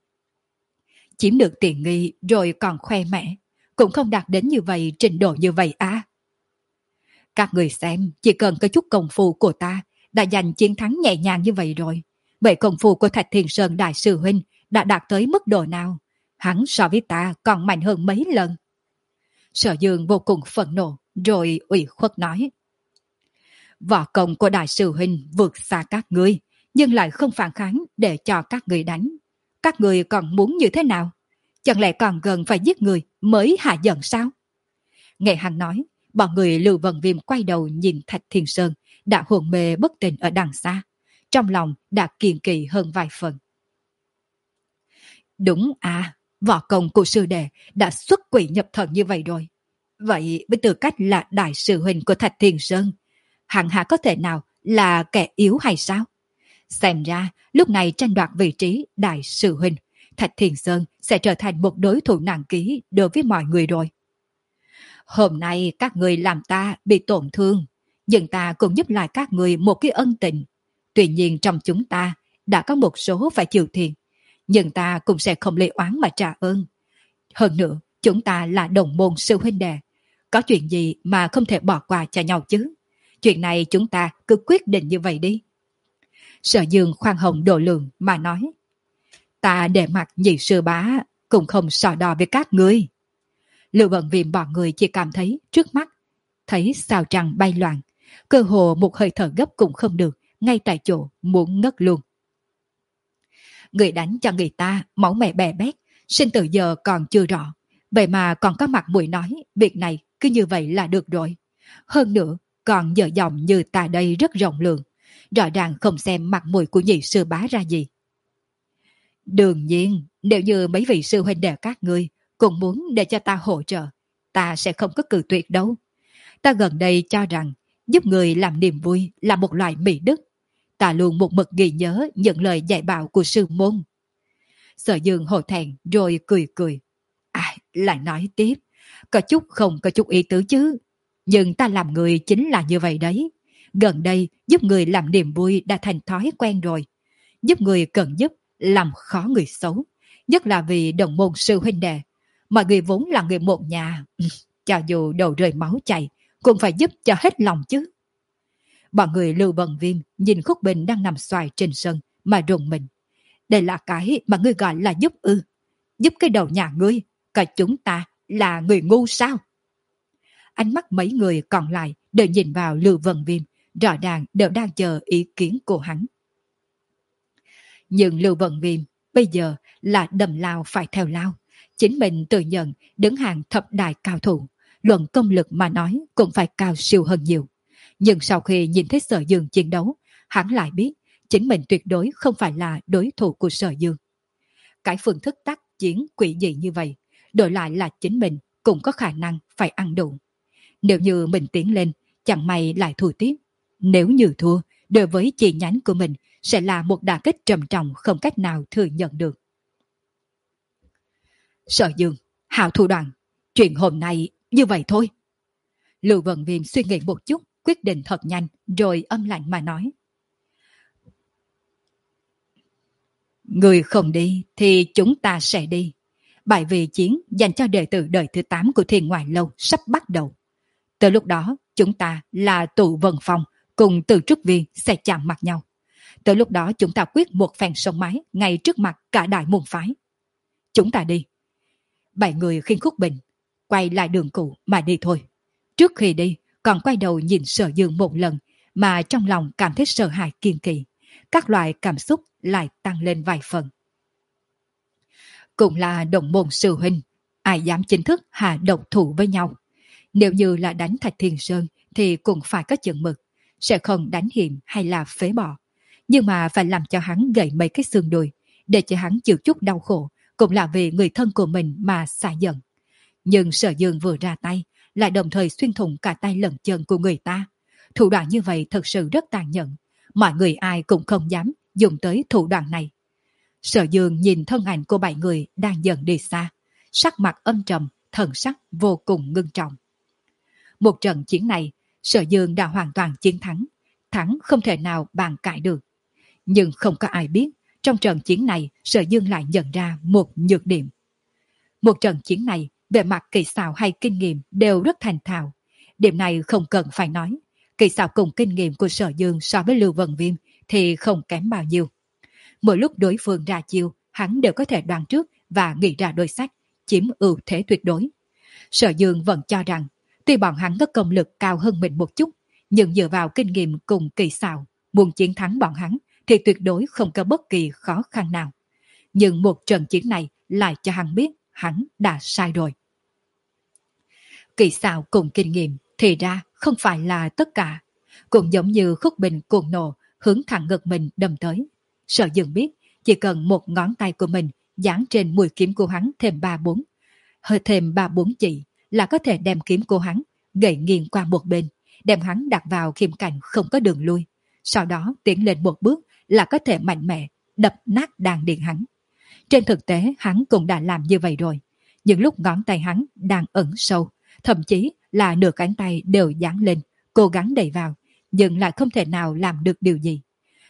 Chiếm được tiện nghi rồi còn khoe mẽ, cũng không đạt đến như vậy, trình độ như vậy à? Các người xem, chỉ cần có chút công phu của ta đã giành chiến thắng nhẹ nhàng như vậy rồi. Vậy công phu của Thạch Thiền Sơn đại sư huynh đã đạt tới mức độ nào? Hắn so với ta còn mạnh hơn mấy lần. Sở Dương vô cùng phẫn nộ rồi ủy khuất nói: võ công của đại sư huynh vượt xa các ngươi, nhưng lại không phản kháng để cho các người đánh. Các người còn muốn như thế nào? Chẳng lẽ còn gần phải giết người mới hạ giận sao? Nghe hắn nói, bọn người Lưu Vân Viêm quay đầu nhìn Thạch Thiên Sơn đã hồn mê bất tỉnh ở đằng xa, trong lòng đã kiên kỳ hơn vài phần. Đúng à, võ công của sư đệ đã xuất quỷ nhập thần như vậy rồi. Vậy với tư cách là đại sư huynh của Thạch Thiên Sơn, hắn hạ có thể nào là kẻ yếu hay sao? Xem ra lúc này tranh đoạt vị trí đại sư huynh, Thạch Thiên Sơn sẽ trở thành một đối thủ nặng ký đối với mọi người rồi. Hôm nay các người làm ta bị tổn thương, nhưng ta cũng giúp lại các người một cái ân tình. Tuy nhiên trong chúng ta đã có một số phải chịu thiệt, nhưng ta cũng sẽ không lấy oán mà trả ơn. Hơn nữa, chúng ta là đồng môn sư huynh đệ, có chuyện gì mà không thể bỏ qua cho nhau chứ? Chuyện này chúng ta cứ quyết định như vậy đi. Sở Dương khoan hồng độ lượng mà nói. Ta để mặt nhị sư bá cũng không so đo với các ngươi. Lưu Vận Viêm bọn người chỉ cảm thấy trước mắt, thấy sao trăng bay loạn, cơ hồ một hơi thở gấp cũng không được, ngay tại chỗ muốn ngất luôn. Người đánh cho người ta máu mẻ bè bét, sinh từ giờ còn chưa rõ, vậy mà còn có mặt mũi nói việc này cứ như vậy là được rồi. Hơn nữa còn dở dòng như ta đây rất rộng lượng, rõ ràng không xem mặt mũi của nhị sư bá ra gì. Đương nhiên, nếu như mấy vị sư huynh đệ các ngươi cũng muốn để cho ta hỗ trợ, ta sẽ không có cự tuyệt đâu. Ta gần đây cho rằng giúp người làm niềm vui là một loại mỹ đức. Ta luôn một mực ghi nhớ những lời dạy bảo của sư môn. Sở Dương hổ thẹn rồi cười cười. À, lại nói tiếp, có chút không có chút ý tứ chứ. Nhưng ta làm người chính là như vậy đấy. Gần đây giúp người làm niềm vui đã thành thói quen rồi. Giúp người cần giúp, làm khó người xấu. Nhất là vì đồng môn sư huynh đệ. Mọi người vốn là người một nhà. Cho dù đầu rơi máu chảy, cũng phải giúp cho hết lòng chứ. Bọn người Lưu Vận Viêm nhìn Khúc Bình đang nằm xoài trên sân mà rùng mình. Đây là cái mà ngươi gọi là giúp ư? Giúp cái đầu nhà ngươi, cả chúng ta là người ngu sao? Ánh mắt mấy người còn lại đều nhìn vào Lưu Vận Viêm, rõ ràng đều đang chờ ý kiến của hắn. Nhưng Lưu Vận Viêm bây giờ là đầm lao phải theo lao. Chính mình tự nhận đứng hàng thập đại cao thủ, luận công lực mà nói cũng phải cao siêu hơn nhiều. Nhưng sau khi nhìn thấy Sở Dương chiến đấu, hắn lại biết chính mình tuyệt đối không phải là đối thủ của Sở Dương. Cái phương thức tác chiến quỷ dị như vậy, đổi lại là chính mình cũng có khả năng phải ăn đủ. Nếu như mình tiến lên, chẳng may lại thua tiếp. Nếu như thua, đối với chi nhánh của mình sẽ là một đả kích trầm trọng không cách nào thừa nhận được. Sở Dương, hảo thủ đoạn, chuyện hôm nay như vậy thôi. Lưu Vận Viêm suy nghĩ một chút, quyết định thật nhanh, rồi âm lạnh mà nói. Người không đi thì chúng ta sẽ đi. Bài vị chiến dành cho đệ tử đời thứ tám của Thiên Ngoại Lâu sắp bắt đầu. Từ lúc đó, chúng ta là tụ Vân Phong cùng Từ Trúc Viên sẽ chạm mặt nhau. Từ lúc đó chúng ta quyết một phen sông mái ngay trước mặt cả đại môn phái. Chúng ta đi. Bảy người khiêng Khúc Bình, quay lại đường cũ mà đi thôi. Trước khi đi, còn quay đầu nhìn Sở Dương một lần mà trong lòng cảm thấy sợ hãi kiên kỳ. Các loại cảm xúc lại tăng lên vài phần. Cũng là đồng môn sư huynh, ai dám chính thức hạ độc thủ với nhau. Nếu như là đánh Thạch Thiên Sơn thì cũng phải có chừng mực, sẽ không đánh hiểm hay là phế bỏ. Nhưng mà phải làm cho hắn gãy mấy cái xương đùi, để cho hắn chịu chút đau khổ, cũng là vì người thân của mình mà xả giận. Nhưng Sở Dương vừa ra tay, lại đồng thời xuyên thủng cả tay lẫn chân của người ta. Thủ đoạn như vậy thật sự rất tàn nhẫn, mọi người ai cũng không dám dùng tới thủ đoạn này. Sở Dương nhìn thân ảnh của bảy người đang dần đi xa, sắc mặt âm trầm, thần sắc vô cùng ngưng trọng. Một trận chiến này, Sở Dương đã hoàn toàn chiến thắng, thắng không thể nào bàn cãi được. Nhưng không có ai biết, trong trận chiến này Sở Dương lại nhận ra một nhược điểm. Một trận chiến này, về mặt kỹ xảo hay kinh nghiệm đều rất thành thạo. Điểm này không cần phải nói. Kỹ xảo cùng kinh nghiệm của Sở Dương so với Lưu Vận Viêm thì không kém bao nhiêu. Mỗi lúc đối phương ra chiêu, hắn đều có thể đoán trước và nghĩ ra đối sách, chiếm ưu thế tuyệt đối. Sở Dương vẫn cho rằng, tuy bọn hắn có công lực cao hơn mình một chút, nhưng dựa vào kinh nghiệm cùng kỹ xảo, muốn chiến thắng bọn hắn thì tuyệt đối không có bất kỳ khó khăn nào. Nhưng một trận chiến này lại cho hắn biết hắn đã sai rồi. Kỹ xảo cùng kinh nghiệm thì ra không phải là tất cả. Cũng giống như Khúc Bình cuồng nộ hướng thẳng ngực mình đâm tới. Sở Dương biết chỉ cần một ngón tay của mình dán trên mũi kiếm của hắn thêm ba bốn, hơi thêm ba bốn chỉ là có thể đem kiếm của hắn gãy nghiêng qua một bên, đem hắn đặt vào khiêm cảnh không có đường lui. Sau đó tiến lên một bước là có thể mạnh mẽ đập nát đàn điện hắn. Trên thực tế hắn cũng đã làm như vậy rồi. Những lúc ngón tay hắn đang ẩn sâu, thậm chí là nửa cánh tay đều dán lên, cố gắng đẩy vào, nhưng lại không thể nào làm được điều gì.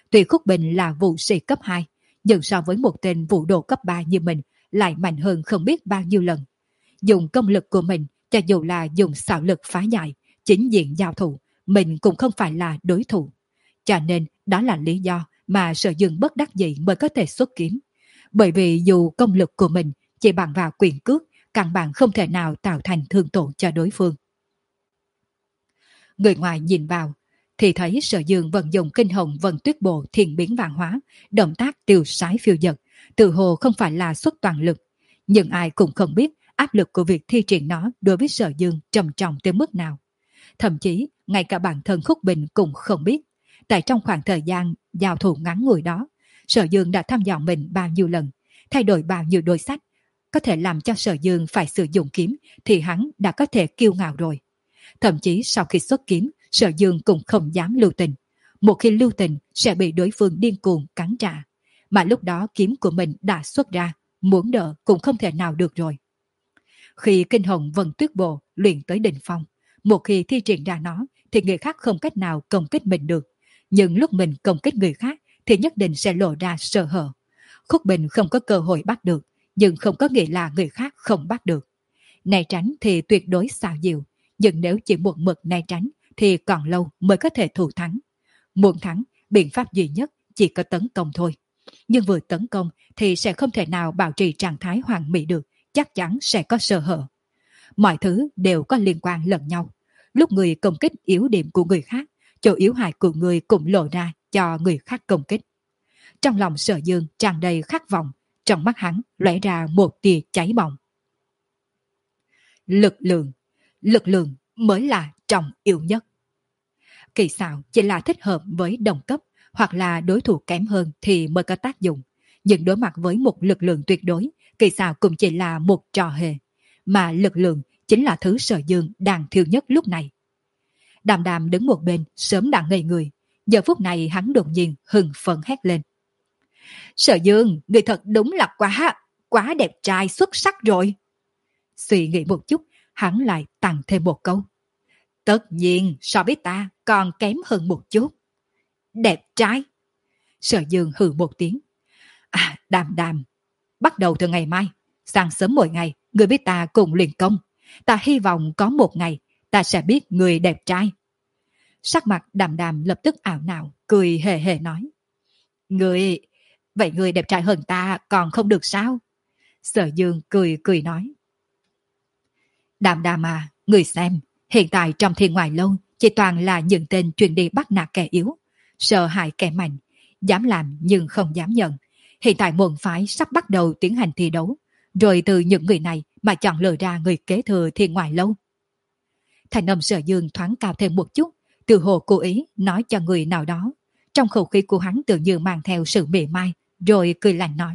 Tuy Khúc Bình là vũ sĩ cấp hai, nhưng so với một tên vũ đồ cấp ba như mình lại mạnh hơn không biết bao nhiêu lần. Dùng công lực của mình, cho dù là dùng xảo lực phá giải, chính diện giao thủ, mình cũng không phải là đối thủ. Cho nên đó là lý do mà Sở Dương bất đắc dĩ mới có thể xuất kiếm. Bởi vì dù công lực của mình chỉ bằng vào quyền cước, căn bản không thể nào tạo thành thương tổn cho đối phương. Người ngoài nhìn vào, thì thấy Sở Dương vận dụng kinh hồng vận tuyết bộ thiền biến vạn hóa, động tác tiêu sái phiêu dật, tự hồ không phải là xuất toàn lực. Nhưng ai cũng không biết áp lực của việc thi triển nó đối với Sở Dương trầm trọng tới mức nào. Thậm chí, ngay cả bản thân Khúc Bình cũng không biết. Tại trong khoảng thời gian giao thủ ngắn ngủi đó, Sở Dương đã thăm dò mình bao nhiêu lần, thay đổi bao nhiêu đôi sách. Có thể làm cho Sở Dương phải sử dụng kiếm thì hắn đã có thể kiêu ngạo rồi. Thậm chí sau khi xuất kiếm, Sở Dương cũng không dám lưu tình. Một khi lưu tình sẽ bị đối phương điên cuồng cắn trả. Mà lúc đó kiếm của mình đã xuất ra, muốn đỡ cũng không thể nào được rồi. Khi kinh hồng vân tuyết bộ luyện tới đỉnh phong, một khi thi triển ra nó thì người khác không cách nào công kích mình được. Nhưng lúc mình công kích người khác thì nhất định sẽ lộ ra sơ hở. Khúc Bình không có cơ hội bắt được, nhưng không có nghĩa là người khác không bắt được. Né tránh thì tuyệt đối xảo diệu, nhưng nếu chỉ một mực né tránh thì còn lâu mới có thể thủ thắng. Muốn thắng, biện pháp duy nhất chỉ có tấn công thôi. Nhưng vừa tấn công thì sẽ không thể nào bảo trì trạng thái hoàn mỹ được, chắc chắn sẽ có sơ hở. Mọi thứ đều có liên quan lẫn nhau. Lúc người công kích yếu điểm của người khác, chỗ yếu hại của người cũng lộ ra cho người khác công kích. Trong lòng Sở Dương tràn đầy khát vọng, trong mắt hắn lóe ra một tia cháy bỏng. Lực lượng, lực lượng mới là trọng yếu nhất. Kỳ xảo chỉ là thích hợp với đồng cấp hoặc là đối thủ kém hơn thì mới có tác dụng. Nhưng đối mặt với một lực lượng tuyệt đối, kỳ xảo cũng chỉ là một trò hề. Mà lực lượng chính là thứ Sở Dương đang thiếu nhất lúc này. Đàm Đàm đứng một bên sớm đã ngây người. Giờ phút này hắn đột nhiên hưng phấn hét lên. Sở Dương, người thật đúng là quá, quá đẹp trai xuất sắc rồi. Suy nghĩ một chút, hắn lại tăng thêm một câu. Tất nhiên so với ta còn kém hơn một chút. Đẹp trai. Sở Dương hừ một tiếng. À, Đàm Đàm, bắt đầu từ ngày mai, sáng sớm mỗi ngày, người biết ta cùng luyện công. Ta hy vọng có một ngày ta sẽ biết người đẹp trai. Sắc mặt Đàm Đàm lập tức ảo não, cười hề hề nói. Người, vậy người đẹp trai hơn ta còn không được sao? Sở Dương cười cười nói. Đàm Đàm à, người xem, hiện tại trong thiên ngoại lâu chỉ toàn là những tên chuyên đi bắt nạt kẻ yếu, sợ hại kẻ mạnh, dám làm nhưng không dám nhận. Hiện tại môn phái sắp bắt đầu tiến hành thi đấu, rồi từ những người này mà chọn lựa ra người kế thừa thiên ngoại lâu. Thành âm Sở Dương thoáng cao thêm một chút, từ hồ cố ý nói cho người nào đó. Trong khẩu khí của hắn tự như mang theo sự mỉa mai, rồi cười lạnh nói.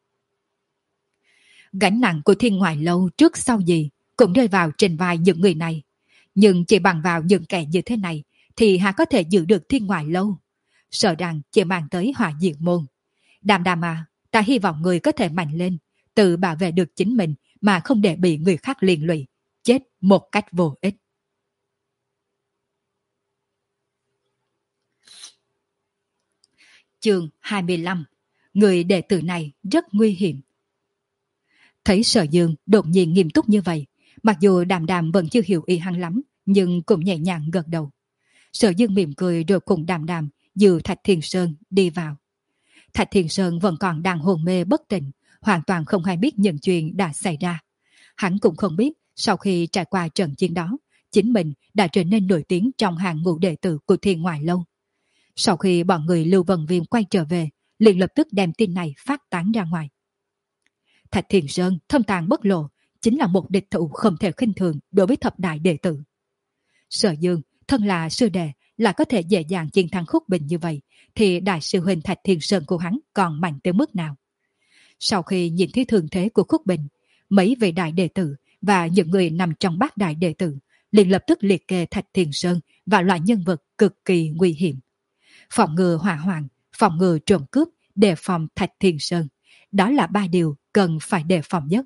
Gánh nặng của thiên ngoại lâu trước sau gì cũng rơi vào trên vai những người này. Nhưng chỉ bằng vào những kẻ như thế này thì hà có thể giữ được thiên ngoại lâu. Sợ rằng chỉ mang tới hỏa diệt môn. Đàm Đàm à, ta hy vọng người có thể mạnh lên, tự bảo vệ được chính mình mà không để bị người khác liên lụy, chết một cách vô ích. Chương hai mươi lăm. Người đệ tử này rất nguy hiểm. Thấy Sở Dương đột nhiên nghiêm túc như vậy, mặc dù Đàm Đàm vẫn chưa hiểu ý hắn lắm, nhưng cũng nhẹ nhàng gật đầu. Sở Dương mỉm cười rồi cùng Đàm Đàm dìu Thạch Thiền Sơn đi vào. Thạch Thiền Sơn vẫn còn đang hồn mê bất tỉnh, hoàn toàn không hay biết những chuyện đã xảy ra. Hắn cũng không biết sau khi trải qua trận chiến đó, chính mình đã trở nên nổi tiếng trong hàng ngũ đệ tử của thiên ngoại lâu. Sau khi bọn người Lưu Vân Viêm quay trở về, liền lập tức đem tin này phát tán ra ngoài. Thạch Thiền Sơn thâm tàng bất lộ, chính là một địch thủ không thể khinh thường đối với thập đại đệ tử. Sở Dương, thân là sư đệ, là có thể dễ dàng chiến thắng Khúc Bình như vậy, thì đại sư huynh Thạch Thiền Sơn của hắn còn mạnh tới mức nào? Sau khi nhìn thấy thường thế của Khúc Bình, mấy vị đại đệ tử và những người nằm trong bát đại đệ tử liền lập tức liệt kê Thạch Thiền Sơn và loại nhân vật cực kỳ nguy hiểm. Phòng ngừa hỏa hoạn, phòng ngừa trộm cướp, đề phòng Thạch Thiền Sơn. Đó là ba điều cần phải đề phòng nhất.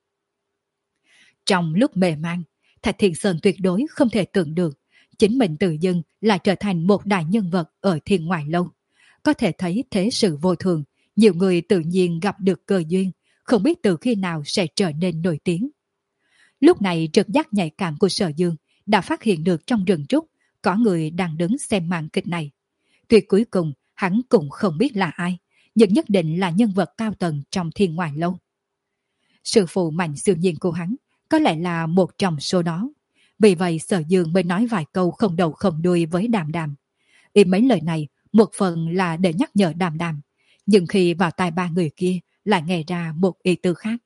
Trong lúc mê man, Thạch Thiền Sơn tuyệt đối không thể tưởng được chính mình tự dưng lại trở thành một đại nhân vật ở thiên ngoại lâu. có thể thấy thế sự vô thường, nhiều người tự nhiên gặp được cơ duyên, không biết từ khi nào sẽ trở nên nổi tiếng. Lúc này trực giác nhạy cảm của Sở Dương đã phát hiện được trong rừng trúc có người đang đứng xem màn kịch này. Tuy cuối cùng hắn cũng không biết là ai, nhưng nhất định là nhân vật cao tầng trong Thiên Ngoại Lâu. Sư phụ Mạnh Siêu Nhiên của hắn có lẽ là một trong số đó. Vì vậy Sở Dương mới nói vài câu không đầu không đuôi với Đàm Đàm. Ý mấy lời này một phần là để nhắc nhở Đàm Đàm, nhưng khi vào tai ba người kia lại nghe ra một ý tư khác.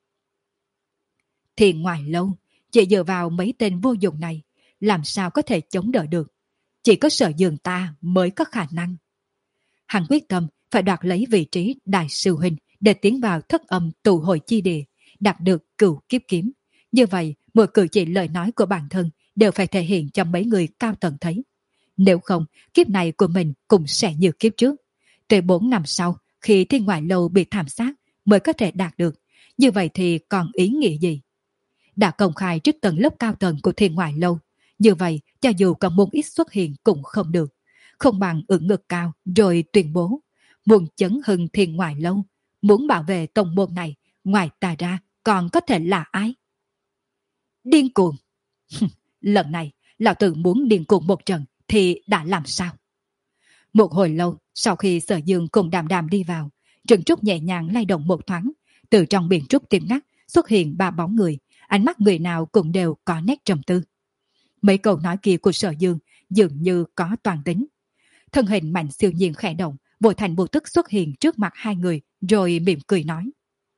Thiên Ngoại Lâu chỉ dựa vào mấy tên vô dụng này làm sao có thể chống đỡ được. Chỉ có Sở Dương ta mới có khả năng. Hắn quyết tâm phải đoạt lấy vị trí đại sư huynh để tiến vào thất âm tụ hội chi địa, đạt được cửu kiếp kiếm. Như vậy, mỗi cử chỉ lời nói của bản thân đều phải thể hiện cho mấy người cao tầng thấy. Nếu không, kiếp này của mình cũng sẽ như kiếp trước. Tới bốn năm sau, khi Thiên Ngoại Lâu bị thảm sát mới có thể đạt được. Như vậy thì còn ý nghĩa gì? Đã công khai trước tầng lớp cao tầng của Thiên Ngoại Lâu. Như vậy, cho dù còn môn ít xuất hiện cũng không được. Không bằng ưỡn ngực cao rồi tuyên bố. Muốn chấn hưng Thiên Ngoại Lâu, muốn bảo vệ tông môn này, ngoài ta ra còn có thể là ai? Điên cuồng. Lần này, lão tử muốn điên cuồng một trận thì đã làm sao? Một hồi lâu, sau khi Sở Dương cùng Đàm Đàm đi vào, rừng trúc nhẹ nhàng lay động một thoáng. Từ trong biển trúc tím ngắt xuất hiện ba bóng người, ánh mắt người nào cũng đều có nét trầm tư. Mấy câu nói kia của Sở Dương dường như có toàn tính. Thân hình Mạnh Siêu Nhiên khẽ động, vội thành bộ tức xuất hiện trước mặt hai người, rồi mỉm cười nói.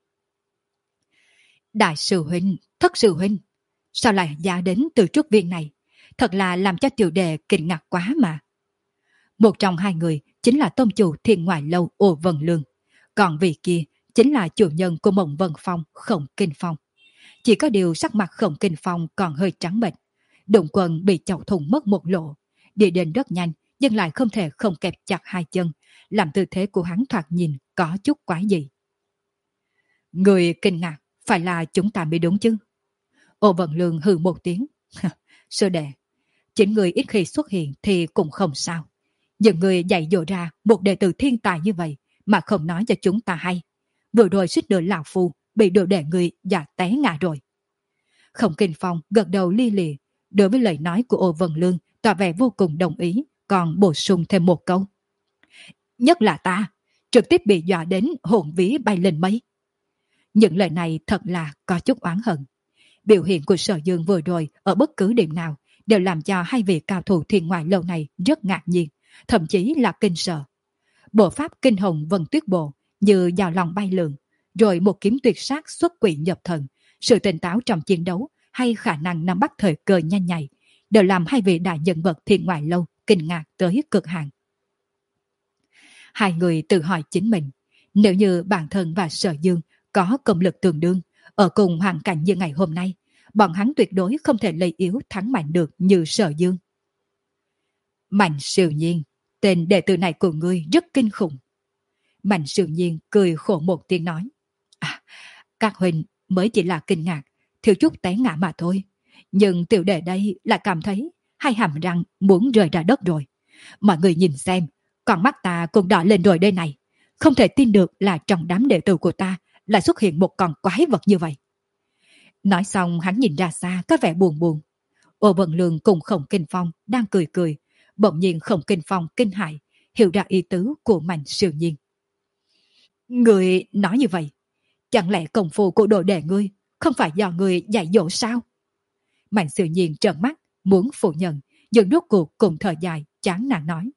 Đại sư huynh, thất sư huynh, sao lại giá đến từ trúc viên này? Thật là làm cho tiểu đệ kinh ngạc quá mà. Một trong hai người chính là tông chủ Thiên Ngoại Lâu Ô Vân Lương, còn vị kia chính là chủ nhân của Mộng Vân Phong Khổng Kinh Phong. Chỉ có điều sắc mặt Khổng Kinh Phong còn hơi trắng bệch, đụng quần bị chọc thủng mất một lỗ, đi đến rất nhanh nhưng lại không thể không kẹp chặt hai chân, làm tư thế của hắn thoạt nhìn có chút quái dị. Người kinh ngạc phải là chúng ta mới đúng chứ? Ô Vân Lương hừ một tiếng. Sư đệ, chính người ít khi xuất hiện thì cũng không sao. Nhưng người dạy dỗ ra một đệ tử thiên tài như vậy mà không nói cho chúng ta hay. Vừa rồi suýt nữa lão phu bị đồ đệ người giả té ngã rồi. Khổng Kinh Phong gật đầu li lịa, đối với lời nói của Ô Vân Lương tỏ vẻ vô cùng đồng ý, còn bổ sung thêm một câu. Nhất là ta, trực tiếp bị dọa đến hồn vía bay lên mây. Những lời này thật là có chút oán hận. Biểu hiện của Sở Dương vừa rồi ở bất cứ điểm nào đều làm cho hai vị cao thủ Thiên Ngoại Lâu này rất ngạc nhiên, thậm chí là kinh sợ. Bộ pháp kinh hồng vân tuyết bộ như dao lòng bay lượn, rồi một kiếm tuyệt sát xuất quỷ nhập thần, sự tỉnh táo trong chiến đấu hay khả năng nắm bắt thời cơ nhanh nhạy đều làm hai vị đại nhân vật Thiên Ngoại Lâu kinh ngạc tới cực hạn. Hai người tự hỏi chính mình, nếu như bản thân và Sở Dương có công lực tương đương, ở cùng hoàn cảnh như ngày hôm nay, bọn hắn tuyệt đối không thể lấy yếu thắng mạnh được như Sở Dương. Mạnh Siêu Nhiên, tên đệ tử này của ngươi rất kinh khủng. Mạnh Siêu Nhiên cười khổ một tiếng nói. À, các huynh mới chỉ là kinh ngạc, thiếu chút té ngã mà thôi. Nhưng tiểu đệ đây lại cảm thấy hai hàm răng muốn rời ra đất rồi. Mọi người nhìn xem, con mắt ta cũng đỏ lên rồi đây này. Không thể tin được là trong đám đệ tử của ta lại xuất hiện một con quái vật như vậy. Nói xong hắn nhìn ra xa có vẻ buồn buồn. Ô Vân Lương cùng Khổng Kinh Phong đang cười cười. Bỗng nhiên Khổng Kinh Phong kinh hãi, hiểu ra ý tứ của Mạnh Siêu Nhiên. Người nói như vậy, chẳng lẽ công phu của đồ đệ ngươi không phải do người dạy dỗ sao? Mạnh Siêu Nhiên trợn mắt, muốn phủ nhận, nhưng rốt cuộc cùng thời dài chán nản nói.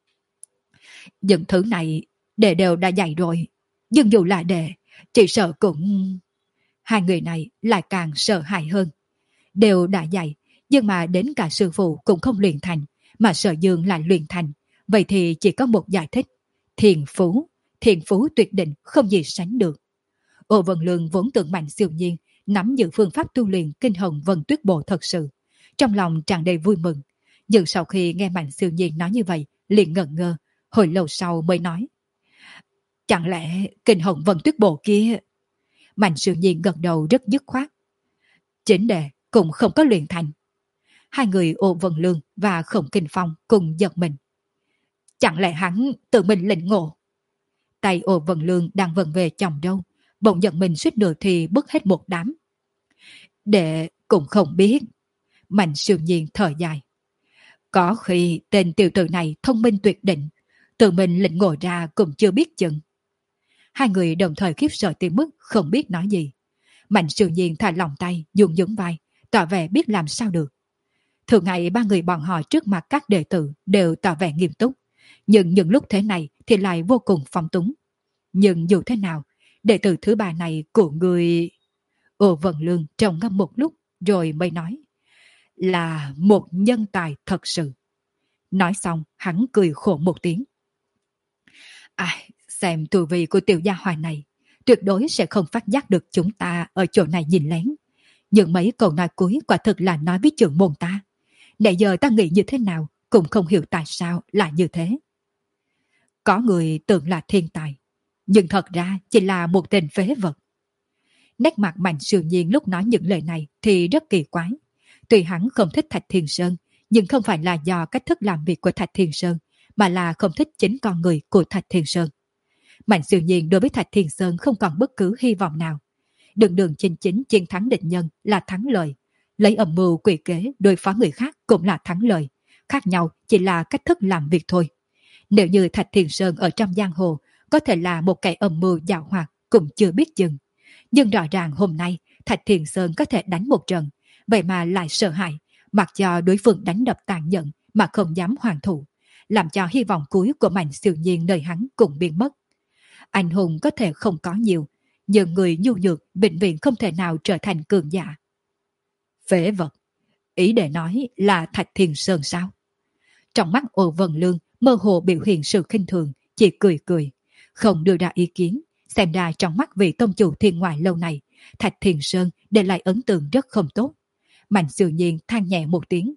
Những thứ này đệ đều đã dạy rồi, nhưng dù là đệ, chỉ sợ cũng... Hai người này lại càng sợ hãi hơn. Đều đã dạy, nhưng mà đến cả sư phụ cũng không luyện thành, mà Sở Dương lại luyện thành. Vậy thì chỉ có một giải thích. Thiền phú, thiền phú tuyệt định không gì sánh được. Ô Vân Lương vốn tưởng Mạnh Siêu Nhiên nắm giữ phương pháp tu luyện kinh hồng vân tuyết bộ thật sự. Trong lòng tràn đầy vui mừng. Nhưng sau khi nghe Mạnh Siêu Nhiên nói như vậy, liền ngẩn ngơ, hồi lâu sau mới nói. Chẳng lẽ kinh hồng vân tuyết bộ kia... Mạnh Siêu Nhiên gật đầu rất dứt khoát. Chính đệ cũng không có luyện thành. Hai người Ô Vân Lương và Khổng Kinh Phong cùng giật mình. Chẳng lẽ hắn tự mình lĩnh ngộ? Tay Ô Vân Lương đang vần về chồng đâu, bỗng giận mình suýt nữa thì bứt hết một đám. Đệ cũng không biết. Mạnh siêu nhiên thở dài. Có khi tên tiểu tử này thông minh tuyệt định, tự mình lĩnh ngộ ra cũng chưa biết chừng. Hai người đồng thời khiếp sợ tới mức không biết nói gì. Mạnh siêu nhiên thả lòng tay, dùng nhún vai, tỏ vẻ biết làm sao được. Thường ngày ba người bọn họ trước mặt các đệ tử đều tỏ vẻ nghiêm túc, nhưng những lúc thế này thì lại vô cùng phóng túng. Nhưng dù thế nào, đệ tử thứ ba này của người... Ô Vân Lương trầm ngâm một lúc rồi mới nói. Là một nhân tài thật sự. Nói xong hắn cười khổ một tiếng. Ai, xem tu vi của tiểu gia hỏa này, tuyệt đối sẽ không phát giác được chúng ta ở chỗ này nhìn lén. Nhưng mấy câu nói cuối quả thực là nói với trưởng môn ta. Nãy giờ ta nghĩ như thế nào cũng không hiểu tại sao lại như thế. Có người tưởng là thiên tài, nhưng thật ra chỉ là một tên phế vật. Nét mặt Mạnh Siêu Nhiên lúc nói những lời này thì rất kỳ quái. Tuy hắn không thích Thạch Thiên Sơn, nhưng không phải là do cách thức làm việc của Thạch Thiên Sơn, mà là không thích chính con người của Thạch Thiên Sơn. Mạnh Siêu Nhiên đối với Thạch Thiên Sơn không còn bất cứ hy vọng nào. Đường đường chính chính chiến thắng địch nhân là thắng lợi, lấy âm mưu quỷ kế đối phó người khác cũng là thắng lợi. Khác nhau chỉ là cách thức làm việc thôi. Nếu như Thạch Thiên Sơn ở trong giang hồ có thể là một kẻ âm mưu giảo hoạt cũng chưa biết chừng. Nhưng rõ ràng hôm nay Thạch Thiên Sơn có thể đánh một trận, vậy mà lại sợ hãi, mặc cho đối phương đánh đập tàn nhẫn mà không dám hoàn thủ, làm cho hy vọng cuối của Mạnh Siêu Nhiên nơi hắn cũng biến mất. Anh hùng có thể không có nhiều, nhưng người nhu nhược vĩnh viễn không thể nào trở thành cường giả. Phế vật, ý để nói là Thạch Thiên Sơn sao? Trong mắt Ô Vân Lương mơ hồ biểu hiện sự khinh thường, chỉ cười cười, không đưa ra ý kiến. Xem ra trong mắt vị tông chủ Thiên Ngoại lâu này, Thạch Thiên Sơn để lại ấn tượng rất không tốt. Mạnh Siêu Nhiên than nhẹ một tiếng.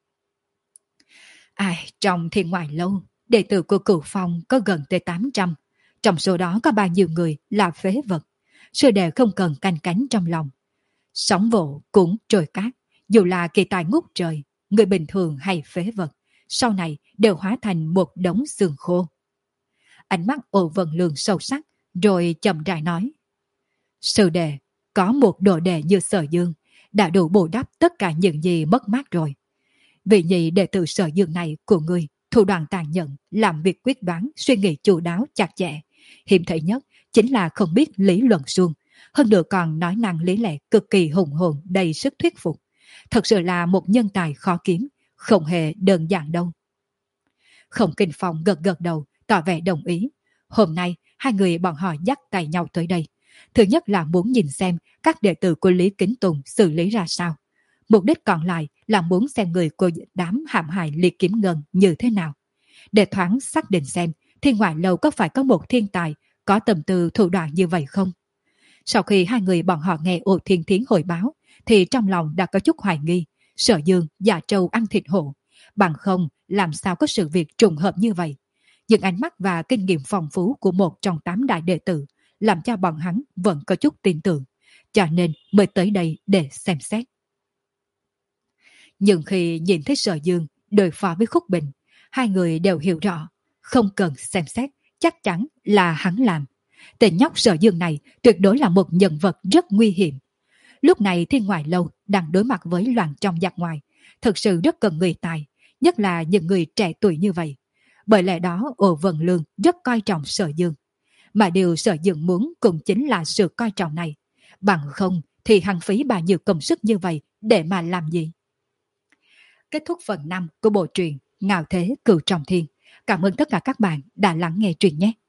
Ai, trong Thiên Ngoại lâu, đệ tử của Cửu Phong có gần tới tám trăm. Trong số đó có bao nhiêu người là phế vật. Sư đệ không cần canh cánh trong lòng. Sóng vỗ cũng trôi cát, dù là kỳ tài ngút trời, người bình thường hay phế vật, sau này đều hóa thành một đống xương khô. Ánh mắt Ô Vân Lương sâu sắc, rồi chậm rãi nói. Sư đệ, có một đồ đệ như Sở Dương, đã đủ bù đắp tất cả những gì mất mát rồi. Vị nhị đệ tử Sở Dương này của ngươi, thủ đoạn tàn nhẫn, làm việc quyết đoán, suy nghĩ chu đáo, chặt chẽ. Hiểm thể nhất chính là không biết lý luận suông, hơn nữa còn nói năng lý lẽ cực kỳ hùng hồn, đầy sức thuyết phục. Thật sự là một nhân tài khó kiếm, không hề đơn giản đâu. Khổng Kinh Phong gật gật đầu, tỏ vẻ đồng ý. Hôm nay, hai người bọn họ dắt tay nhau tới đây. Thứ nhất là muốn nhìn xem các đệ tử của Lý Kính Tùng xử lý ra sao. Mục đích còn lại là muốn xem người của đám hãm hại Lý Kiếm Ngân như thế nào. Để thoáng xác định xem Thiên Ngoại lâu có phải có một thiên tài có tầm tư thủ đoạn như vậy không. Sau khi hai người bọn họ nghe Ô Thiên Thiến hồi báo, thì trong lòng đã có chút hoài nghi. Sở Dương giả trâu ăn thịt hổ, bằng không làm sao có sự việc trùng hợp như vậy. Nhưng ánh mắt và kinh nghiệm phong phú của một trong tám đại đệ tử làm cho bọn hắn vẫn có chút tin tưởng, cho nên mới tới đây để xem xét. Nhưng khi nhìn thấy Sở Dương đối phó với Khúc Bình, hai người đều hiểu rõ, không cần xem xét, chắc chắn là hắn làm. Tên nhóc Sở Dương này tuyệt đối là một nhân vật rất nguy hiểm. Lúc này Thiên Ngoại lâu đang đối mặt với loạn trong giặc ngoài, thực sự rất cần người tài, nhất là những người trẻ tuổi như vậy. Bởi lẽ đó Ô Vân Lương rất coi trọng Sở Dương. Mà điều Sở Dương muốn cũng chính là sự coi trọng này. Bằng không thì hắn phí bao nhiêu công sức như vậy để mà làm gì? Kết thúc phần năm của bộ truyện Ngạo Thế Cửu Trọng Thiên. Cảm ơn tất cả các bạn đã lắng nghe truyện nhé.